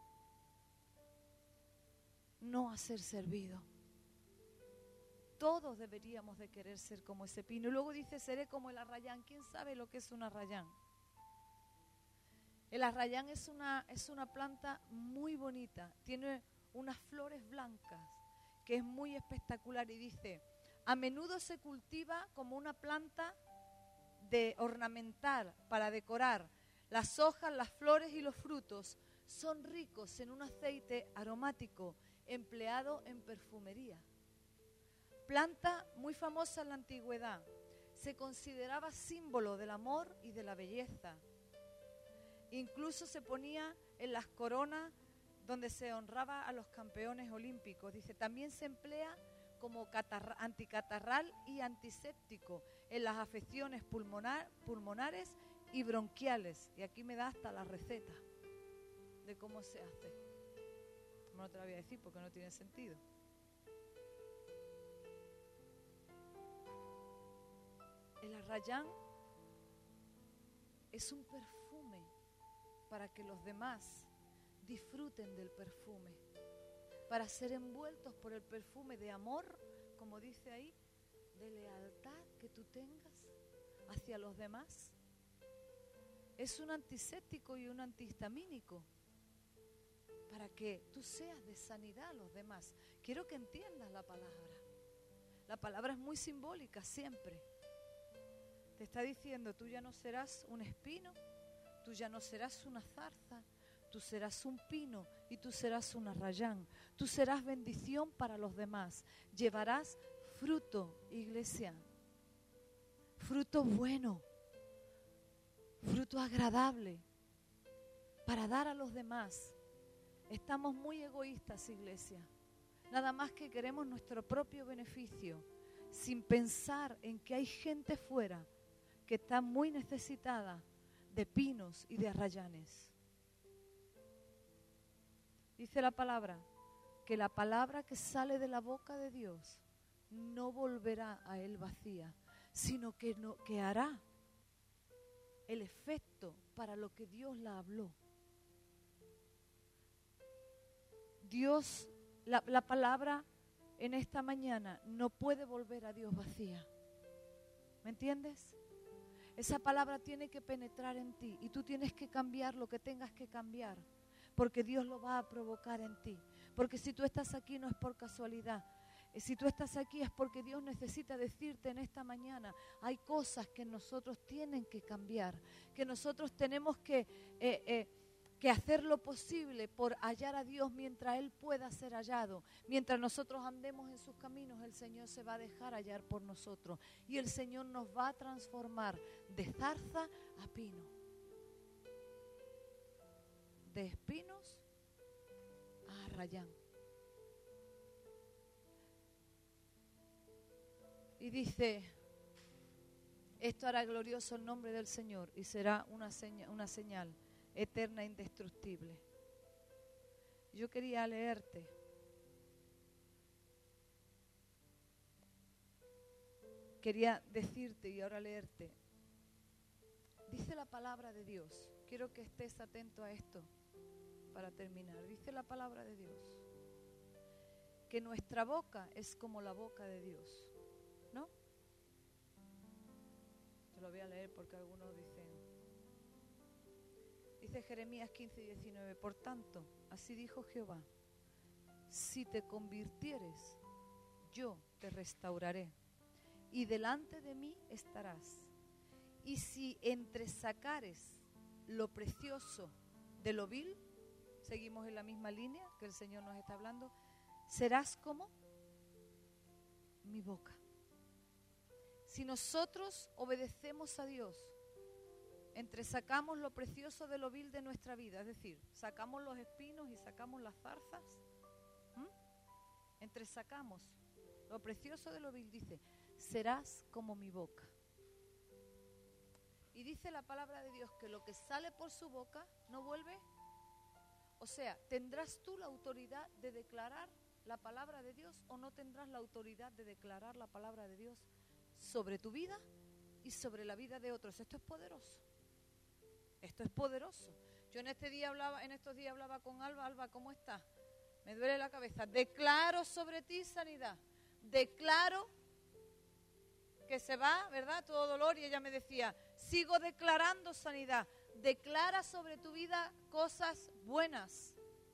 no a ser servido. Todos deberíamos de querer ser como ese pino. Y luego dice, seré como el arrayán. ¿Quién sabe lo que es un arrayán? El arrayán es una, es una planta muy bonita, tiene unas flores blancas, que es muy espectacular, y dice, a menudo se cultiva como una planta de ornamental para decorar. Las hojas, las flores y los frutos son ricos en un aceite aromático empleado en perfumería. Planta muy famosa en la antigüedad, se consideraba símbolo del amor y de la belleza. Incluso se ponía en las coronas donde se honraba a los campeones olímpicos. Dice, también se emplea como catarra, anticatarral y antiséptico en las afecciones pulmonar, pulmonares y bronquiales. Y aquí me da hasta la receta de cómo se hace. No te la voy a decir porque no tiene sentido. El arrayán es un perfume para que los demás disfruten del perfume, para ser envueltos por el perfume de amor, como dice ahí, de lealtad que tú tengas hacia los demás. Es un antiséptico y un antihistamínico para que tú seas de sanidad a los demás. Quiero que entiendas la palabra. La palabra es muy simbólica siempre. Te está diciendo, tú ya no serás un espino, tú ya no serás una zarza, tú serás un pino y tú serás un arrayán. Tú serás bendición para los demás. Llevarás fruto, iglesia. Fruto bueno, fruto agradable para dar a los demás. Estamos muy egoístas, iglesia. Nada más que queremos nuestro propio beneficio, sin pensar en que hay gente fuera que está muy necesitada de pinos y de arrayanes. Dice la palabra, que la palabra que sale de la boca de Dios no volverá a él vacía, sino que, no, que hará el efecto para lo que Dios la habló. Dios, la, la palabra en esta mañana no puede volver a Dios vacía. ¿Me entiendes? Esa palabra tiene que penetrar en ti y tú tienes que cambiar lo que tengas que cambiar, porque Dios lo va a provocar en ti. Porque si tú estás aquí no es por casualidad. Si tú estás aquí es porque Dios necesita decirte en esta mañana, hay cosas que nosotros tienen que cambiar, que nosotros tenemos que, eh, eh, que hacer lo posible por hallar a Dios mientras Él pueda ser hallado. Mientras nosotros andemos en sus caminos, el Señor se va a dejar hallar por nosotros y el Señor nos va a transformar de zarza a pino, de espinos a arrayán. Y dice, esto hará glorioso el nombre del Señor y será una señal, una señal eterna e indestructible. Yo quería leerte quería decirte y ahora leerte. Dice la palabra de Dios, quiero que estés atento a esto para terminar. Dice la palabra de Dios que nuestra boca es como la boca de Dios, ¿no? Te lo voy a leer porque algunos dicen. Dice Jeremías quince, diecinueve, por tanto, así dijo Jehová, si te convirtieres, yo te restauraré y delante de mí estarás. Y si entresacares lo precioso de lo vil, seguimos en la misma línea que el Señor nos está hablando, serás como mi boca. Si nosotros obedecemos a Dios, entresacamos lo precioso de lo vil de nuestra vida, es decir, sacamos los espinos y sacamos las zarzas, ¿m? entresacamos lo precioso de lo vil, dice, serás como mi boca. Y dice la palabra de Dios que lo que sale por su boca no vuelve. O sea, ¿tendrás tú la autoridad de declarar la palabra de Dios o no tendrás la autoridad de declarar la palabra de Dios sobre tu vida y sobre la vida de otros? Esto es poderoso. Esto es poderoso. Yo en este día hablaba, en estos días hablaba con Alba. Alba, ¿cómo estás? Me duele la cabeza. Declaro sobre ti sanidad. Declaro que se va, ¿verdad? Todo dolor. Y ella me decía, sigo declarando sanidad. Declara sobre tu vida cosas buenas.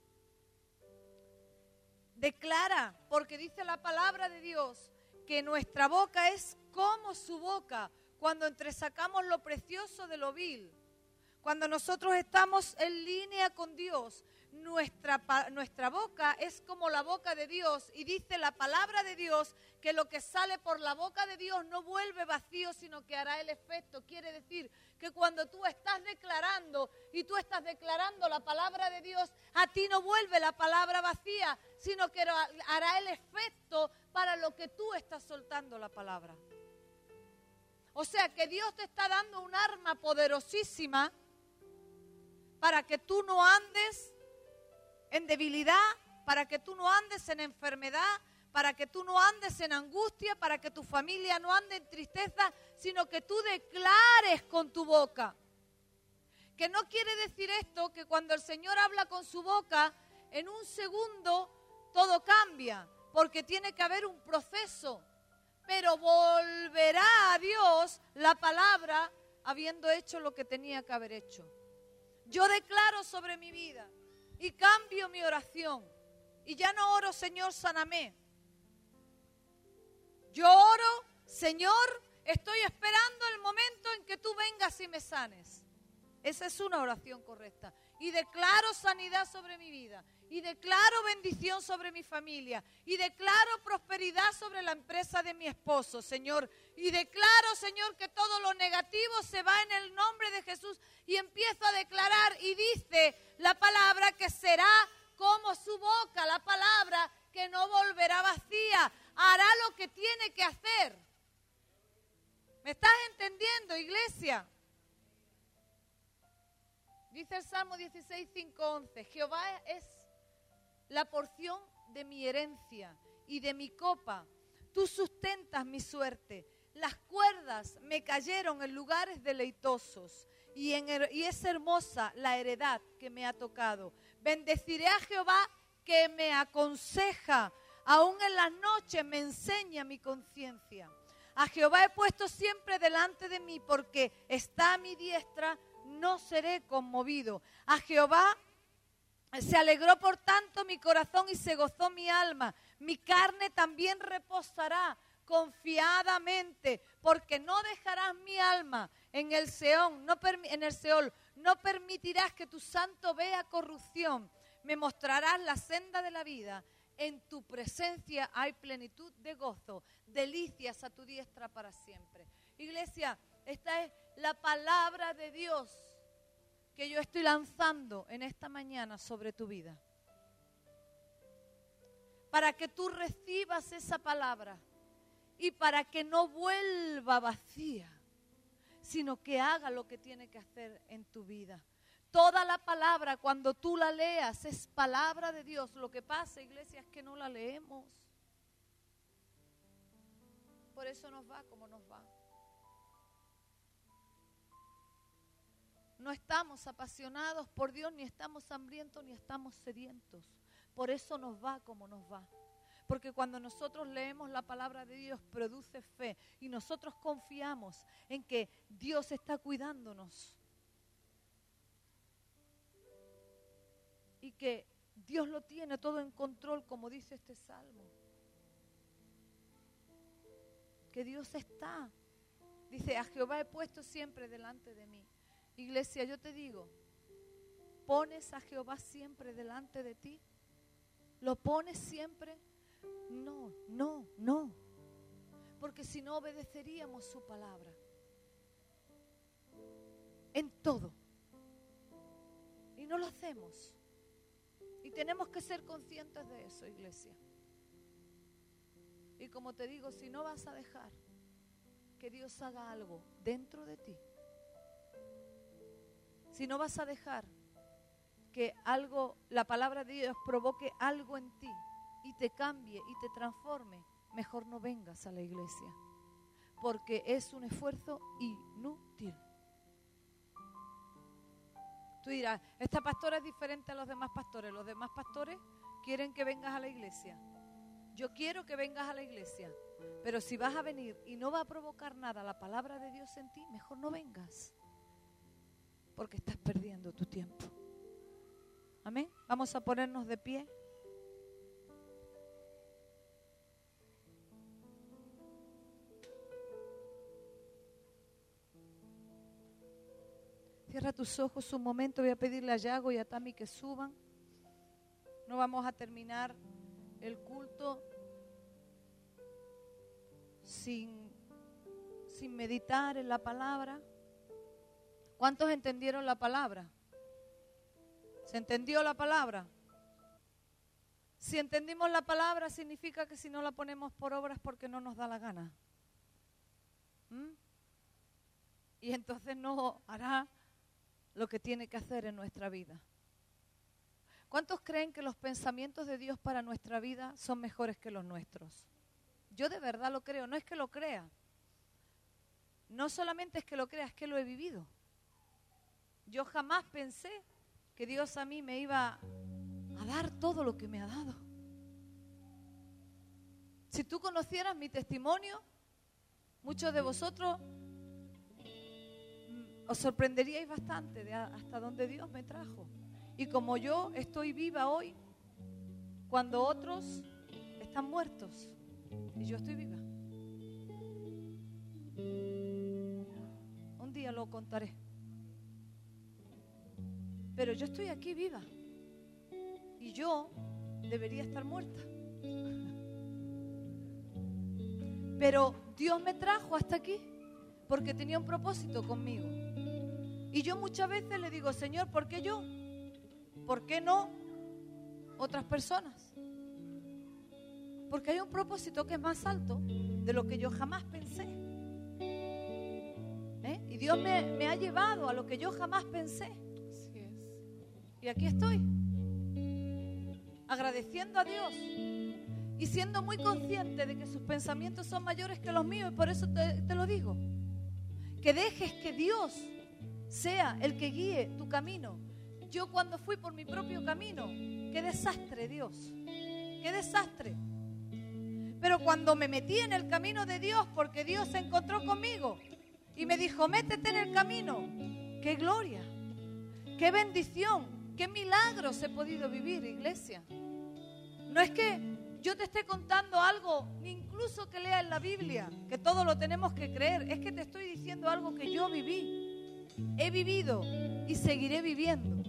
Declara, porque dice la palabra de Dios que nuestra boca es como su boca cuando entresacamos lo precioso de lo vil. Cuando nosotros estamos en línea con Dios, nuestra, nuestra boca es como la boca de Dios, y dice la palabra de Dios que lo que sale por la boca de Dios no vuelve vacío, sino que hará el efecto. Quiere decir que cuando tú estás declarando y tú estás declarando la palabra de Dios, a ti no vuelve la palabra vacía, sino que hará el efecto para lo que tú estás soltando la palabra. O sea que Dios te está dando un arma poderosísima para que tú no andes en debilidad, para que tú no andes en enfermedad, para que tú no andes en angustia, para que tu familia no ande en tristeza, sino que tú declares con tu boca. Que no quiere decir esto que cuando el Señor habla con su boca, en un segundo todo cambia, porque tiene que haber un proceso. Pero volverá a Dios la palabra habiendo hecho lo que tenía que haber hecho. Yo declaro sobre mi vida y cambio mi oración. Y ya no oro, Señor, sáname. Yo oro, Señor, estoy esperando el momento en que tú vengas y me sanes. Esa es una oración correcta. Y declaro sanidad sobre mi vida. Y declaro bendición sobre mi familia. Y declaro prosperidad sobre la empresa de mi esposo, Señor. Y declaro, Señor, que todo lo negativo se va en el nombre de Jesús. Y empiezo a declarar, y dice la palabra que será como su boca, la palabra que no volverá vacía. Hará lo que tiene que hacer. ¿Me estás entendiendo, iglesia? Dice el Salmo dieciséis, cinco, once, Jehová es la porción de mi herencia y de mi copa. Tú sustentas mi suerte. Las cuerdas me cayeron en lugares deleitosos y, en, y es hermosa la heredad que me ha tocado. Bendeciré a Jehová que me aconseja. Aún en las noches me enseña mi conciencia. A Jehová he puesto siempre delante de mí porque está a mi diestra. No seré conmovido. A Jehová se alegró por tanto mi corazón y se gozó mi alma. Mi carne también reposará confiadamente, porque no dejarás mi alma en el Seol, no en el Seol. No permitirás que tu santo vea corrupción. Me mostrarás la senda de la vida. En tu presencia hay plenitud de gozo, delicias a tu diestra para siempre. Iglesia, esta es la palabra de Dios que yo estoy lanzando en esta mañana sobre tu vida. Para que tú recibas esa palabra y para que no vuelva vacía, sino que haga lo que tiene que hacer en tu vida. Toda la palabra, cuando tú la leas, es palabra de Dios. Lo que pasa, iglesia, es que no la leemos. Por eso nos va como nos va. No estamos apasionados por Dios, ni estamos hambrientos, ni estamos sedientos. Por eso nos va como nos va. Porque cuando nosotros leemos la palabra de Dios, produce fe. Y nosotros confiamos en que Dios está cuidándonos. Y que Dios lo tiene todo en control, como dice este salmo. Que Dios está. Dice, a Jehová he puesto siempre delante de mí. Iglesia, yo te digo, ¿pones a Jehová siempre delante de ti? ¿Lo pones siempre? No, no, no. Porque si no obedeceríamos su palabra. En todo. Y no lo hacemos. Y tenemos que ser conscientes de eso, iglesia. Y como te digo, si no vas a dejar que Dios haga algo dentro de ti, si no vas a dejar que algo, la palabra de Dios provoque algo en ti y te cambie y te transforme, mejor no vengas a la iglesia, porque es un esfuerzo inútil. Tú dirás, esta pastora es diferente a los demás pastores. Los demás pastores quieren que vengas a la iglesia. Yo quiero que vengas a la iglesia, pero si vas a venir y no va a provocar nada la palabra de Dios en ti, mejor no vengas. Porque estás perdiendo tu tiempo. Amén. Vamos a ponernos de pie. Cierra tus ojos un momento. Voy a pedirle a Yago y a Tami que suban. No vamos a terminar el culto sin, sin meditar en la palabra. ¿Cuántos entendieron la palabra? ¿Se entendió la palabra? Si entendimos la palabra, significa que si no la ponemos por obra es porque no nos da la gana. ¿Mm? Y entonces no hará lo que tiene que hacer en nuestra vida. ¿Cuántos creen que los pensamientos de Dios para nuestra vida son mejores que los nuestros? Yo de verdad lo creo, no es que lo crea. No solamente es que lo crea, es que lo he vivido. Yo jamás pensé que Dios a mí me iba a dar todo lo que me ha dado. Si tú conocieras mi testimonio, muchos de vosotros os sorprenderíais bastante de hasta dónde Dios me trajo. Y como yo estoy viva hoy, cuando otros están muertos, y yo estoy viva. Un día lo contaré. Pero yo estoy aquí viva. Y yo debería estar muerta. Pero Dios me trajo hasta aquí porque tenía un propósito conmigo. Y yo muchas veces le digo, Señor, ¿por qué yo? ¿Por qué no otras personas? Porque hay un propósito que es más alto de lo que yo jamás pensé. ¿Eh? Y Dios me, me ha llevado a lo que yo jamás pensé. Así es. Y aquí estoy, agradeciendo a Dios y siendo muy consciente de que sus pensamientos son mayores que los míos. Y por eso te, te lo digo, que dejes que Dios sea el que guíe tu camino. Yo cuando fui por mi propio camino, qué desastre, Dios, qué desastre. Pero cuando me metí en el camino de Dios, porque Dios se encontró conmigo y me dijo, métete en el camino, qué gloria, qué bendición, qué milagros he podido vivir, iglesia. No es que yo te esté contando algo, ni incluso que lea en la Biblia, que todo lo tenemos que creer. Es que te estoy diciendo algo que yo viví, he vivido y seguiré viviendo.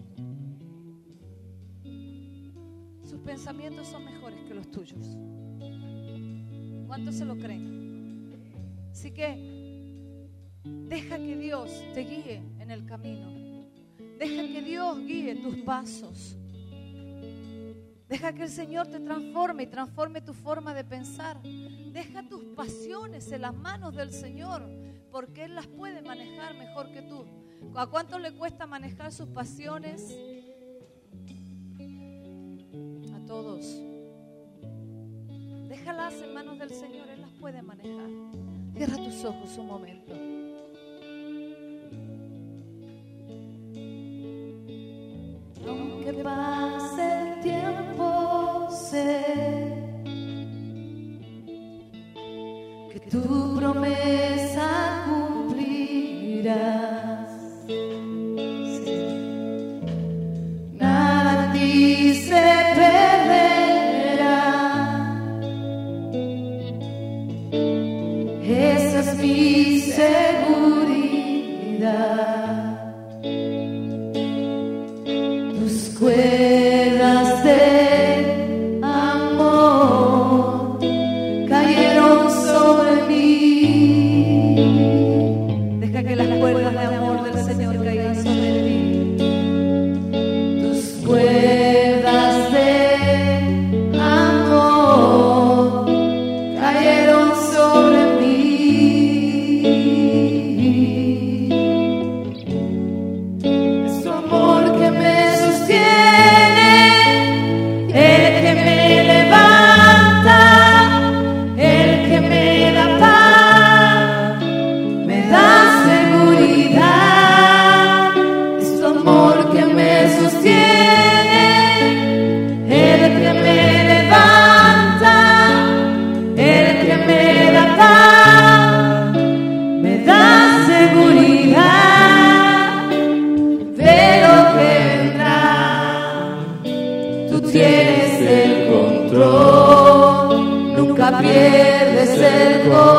Sus pensamientos son mejores que los tuyos. ¿Cuántos se lo creen? Así que deja que Dios te guíe en el camino. Deja que Dios guíe tus pasos. Deja que el Señor te transforme y transforme tu forma de pensar. Deja tus pasiones en las manos del Señor, porque Él las puede manejar mejor que tú. ¿A cuánto le cuesta manejar sus pasiones? A todos. Déjalas en manos del Señor, Él las puede manejar. Cierra tus ojos un momento. Aunque pase el tiempo, sé que tu promesa cumplirás. Sí. Nada en ti se perderá. Esa es mi seguridad. Cuerdas de amor cayeron sobre mí. Deja que las cuerdas de amor del Señor caigan sobre ti. Tus cuerdas de amor cayeron sobre mí. Es tu amor que me pierdes el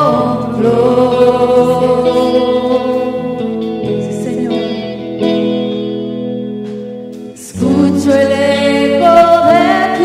control. Sí, Señor. Escucho el eco de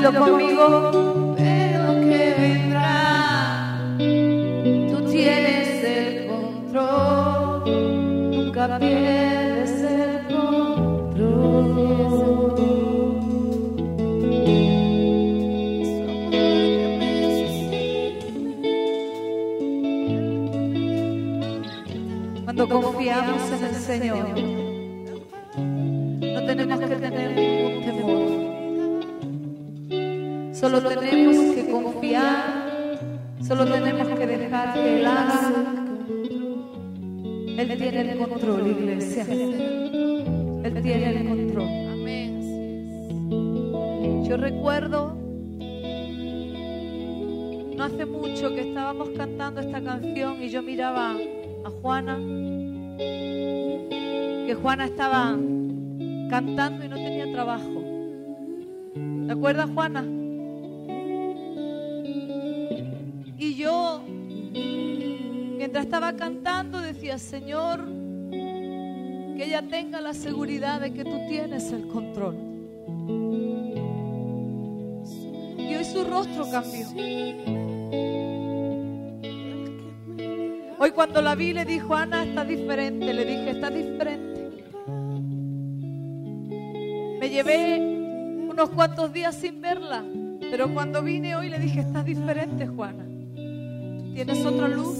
Dilo conmigo. Veo que vendrá, tú tienes el control, nunca pierdes el control. Cuando confiamos en el Señor, no tenemos que tener ningún temor. Solo tenemos que confiar, solo tenemos que dejar que Él haga. Él tiene el control, iglesia. Él tiene el control. Amén. Yo recuerdo, no hace mucho que estábamos cantando esta canción y yo miraba a Juana, que Juana estaba cantando y no tenía trabajo. ¿Te acuerdas, Juana? Y yo, mientras estaba cantando, decía: Señor, que ella tenga la seguridad de que tú tienes el control. Y hoy su rostro cambió. Hoy cuando la vi le dijo: Ana, está diferente. Le dije: está diferente. Me llevé unos cuantos días sin verla, pero cuando vine hoy le dije: estás diferente, Juana. Tienes otra luz.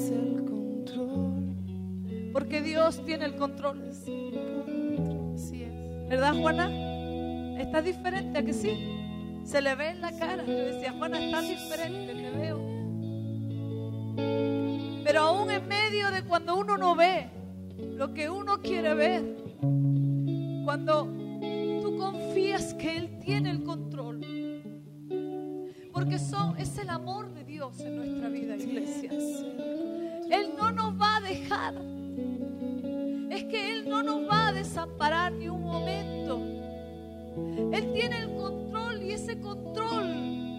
Porque Dios tiene el control. ¿Verdad, Juana? Estás diferente, ¿a que sí? Se le ve en la cara. Le decía: Juana, estás diferente, te veo. Pero aún en medio de cuando uno no ve lo que uno quiere ver, cuando tú confías que Él tiene el control, porque son, es el amor de Dios en nuestra vida, iglesia. Él no nos va a dejar. Es que Él no nos va a desamparar ni un momento. Él tiene el control y ese control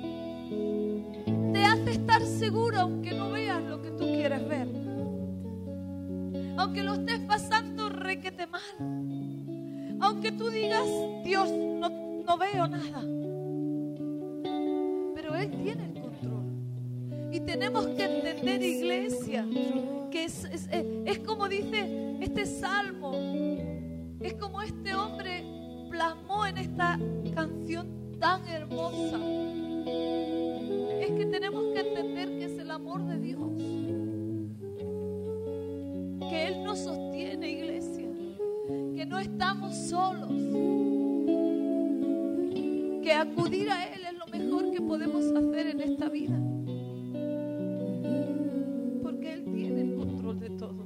te hace estar seguro aunque no veas lo que tú quieres ver. Aunque lo estés pasando requete mal. Aunque tú digas: Dios, no, no veo nada. Pero Él tiene el control. Y tenemos que entender, iglesia, que es, es, es como dice este salmo, es como este hombre plasmó en esta canción tan hermosa. Es que tenemos que entender que es el amor de Dios, que Él nos sostiene, iglesia, que no estamos solos, que acudir a Él es lo mejor que podemos hacer en esta vida, porque Él tiene el control de todo.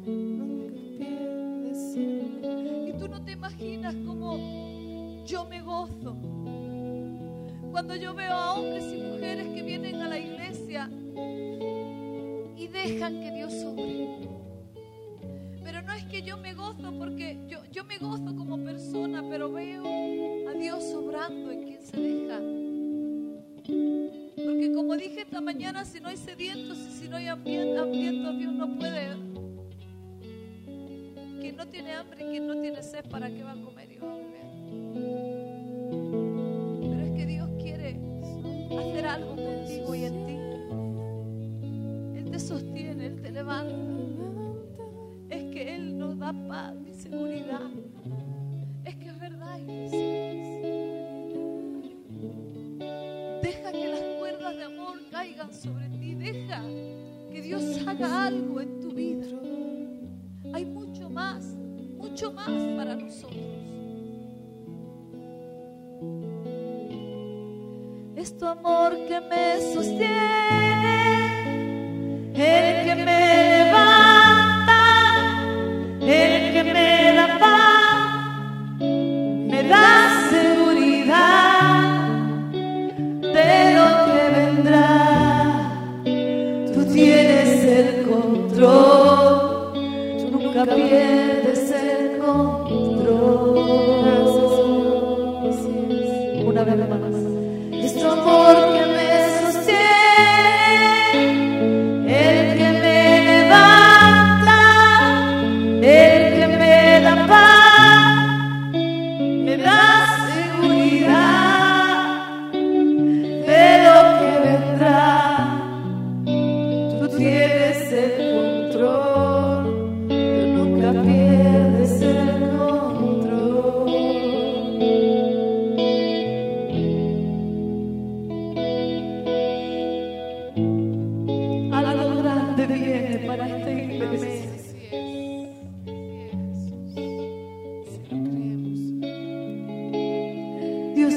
Y tú no te imaginas cómo yo me gozo cuando yo veo a hombres y mujeres que vienen a la iglesia y dejan que Dios sobre. Pero no es que yo me gozo porque yo, yo me gozo como persona, pero veo a Dios obrando en quien se deja. Porque como dije esta mañana, si no hay sedientos y si no hay hambrientos, Dios no puede. Quien no tiene hambre y quien no tiene sed, ¿para qué va a comer y va a beber? Pero es que Dios quiere hacer algo contigo y en ti. Él te sostiene, Él te levanta. Es que Él nos da paz y seguridad. Es que es verdad, iglesia. Deja que las cuerdas de amor caigan sobre ti. Deja que Dios haga algo en tu vida. Hay mucho más, mucho más para nosotros. Es tu amor que me sostiene, el que me levanta, el que me da paz, me da seguridad de lo que vendrá. Tú tienes el control, tú nunca pierdes el control. Una vez más. Es tu amor que me sostiene, el que me levanta, el que me da paz, me da seguridad de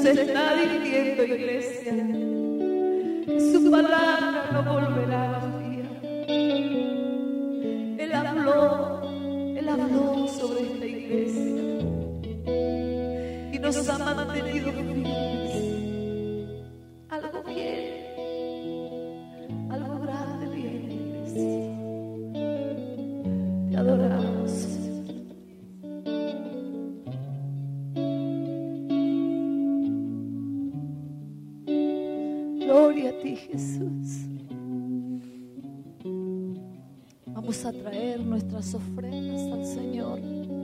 está diciendo, iglesia, que su palabra no volverá vacía. Él habló, Él habló sobre esta iglesia y nos ha mantenido firmes. Algo viene, algo grande viene, iglesia. Te adoramos. Gloria a ti, Jesús. Vamos a traer nuestras ofrendas al Señor.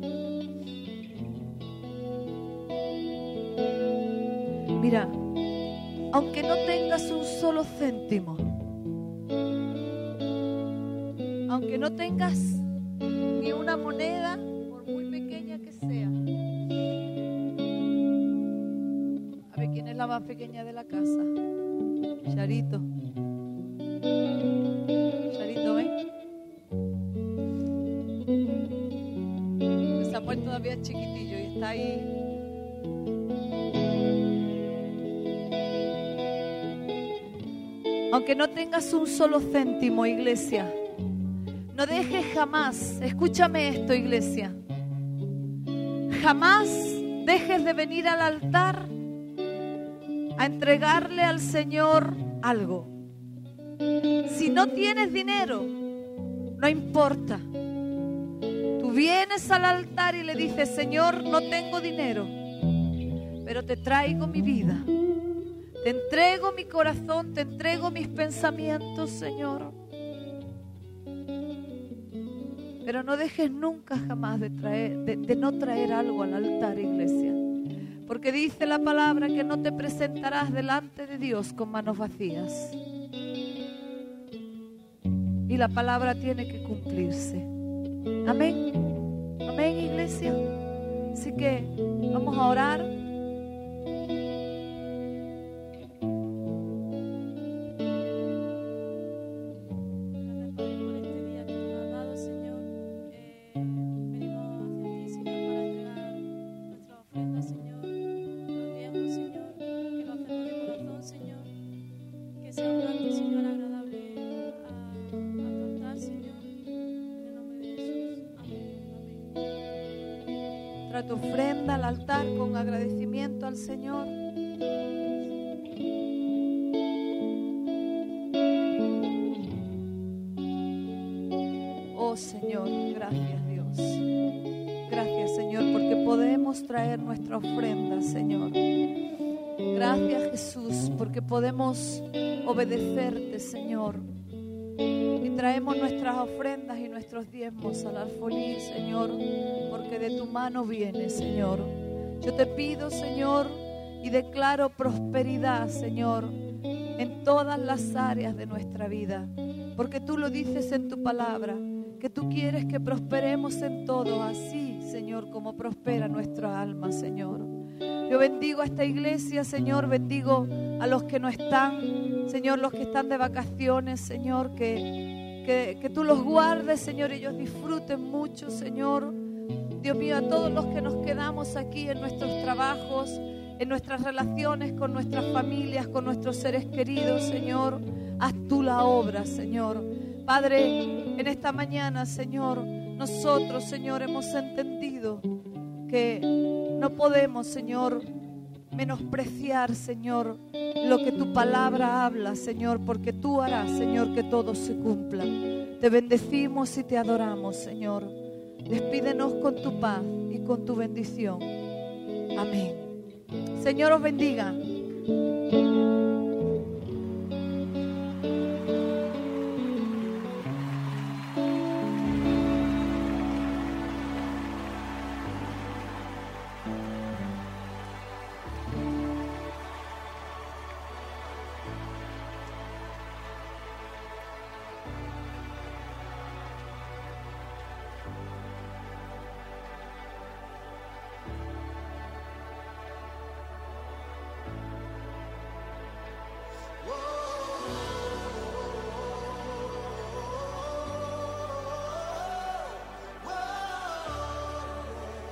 Mira, aunque no tengas un solo céntimo, aunque no tengas ni una moneda, por muy pequeña que sea. A ver, ¿quién es la más pequeña de la casa? Charito. Charito, ven. Samuel todavía es chiquitillo y está ahí. Aunque no tengas un solo céntimo, iglesia, no dejes jamás, escúchame esto, iglesia, jamás dejes de venir al altar a entregarle al Señor algo. Si no tienes dinero, no importa. Tú vienes al altar y le dices: Señor, no tengo dinero, pero te traigo mi vida. Te entrego mi corazón, te entrego mis pensamientos, Señor. Pero no dejes nunca jamás de, traer, de, de no traer algo al altar, iglesia. Porque dice la palabra que no te presentarás delante de Dios con manos vacías. Y la palabra tiene que cumplirse. Amén. Amén, iglesia. Así que vamos a orar. Tu ofrenda al altar con agradecimiento al Señor. Oh Señor, gracias Dios. Gracias Señor, porque podemos traer nuestra ofrenda, Señor. Gracias Jesús, porque podemos obedecerte, Señor. Y traemos nuestras ofrendas y nuestros diezmos al alfolí, Señor, porque de tu mano viene, Señor. Yo te pido, Señor, y declaro prosperidad, Señor, en todas las áreas de nuestra vida, porque tú lo dices en tu palabra, que tú quieres que prosperemos en todo, así, Señor, como prospera nuestra alma, Señor. Yo bendigo a esta iglesia, Señor, bendigo a los que no están, Señor, los que están de vacaciones, Señor, que, que, que tú los guardes, Señor, ellos disfruten mucho, Señor. Dios mío, a todos los que nos quedamos aquí en nuestros trabajos, en nuestras relaciones con nuestras familias, con nuestros seres queridos, Señor, haz tú la obra, Señor. Padre, en esta mañana, Señor, nosotros, Señor, hemos entendido que no podemos, Señor, menospreciar, Señor, lo que tu palabra habla, Señor, porque tú harás, Señor, que todo se cumpla. Te bendecimos y te adoramos, Señor. Despídenos con tu paz y con tu bendición. Amén. Señor os bendiga.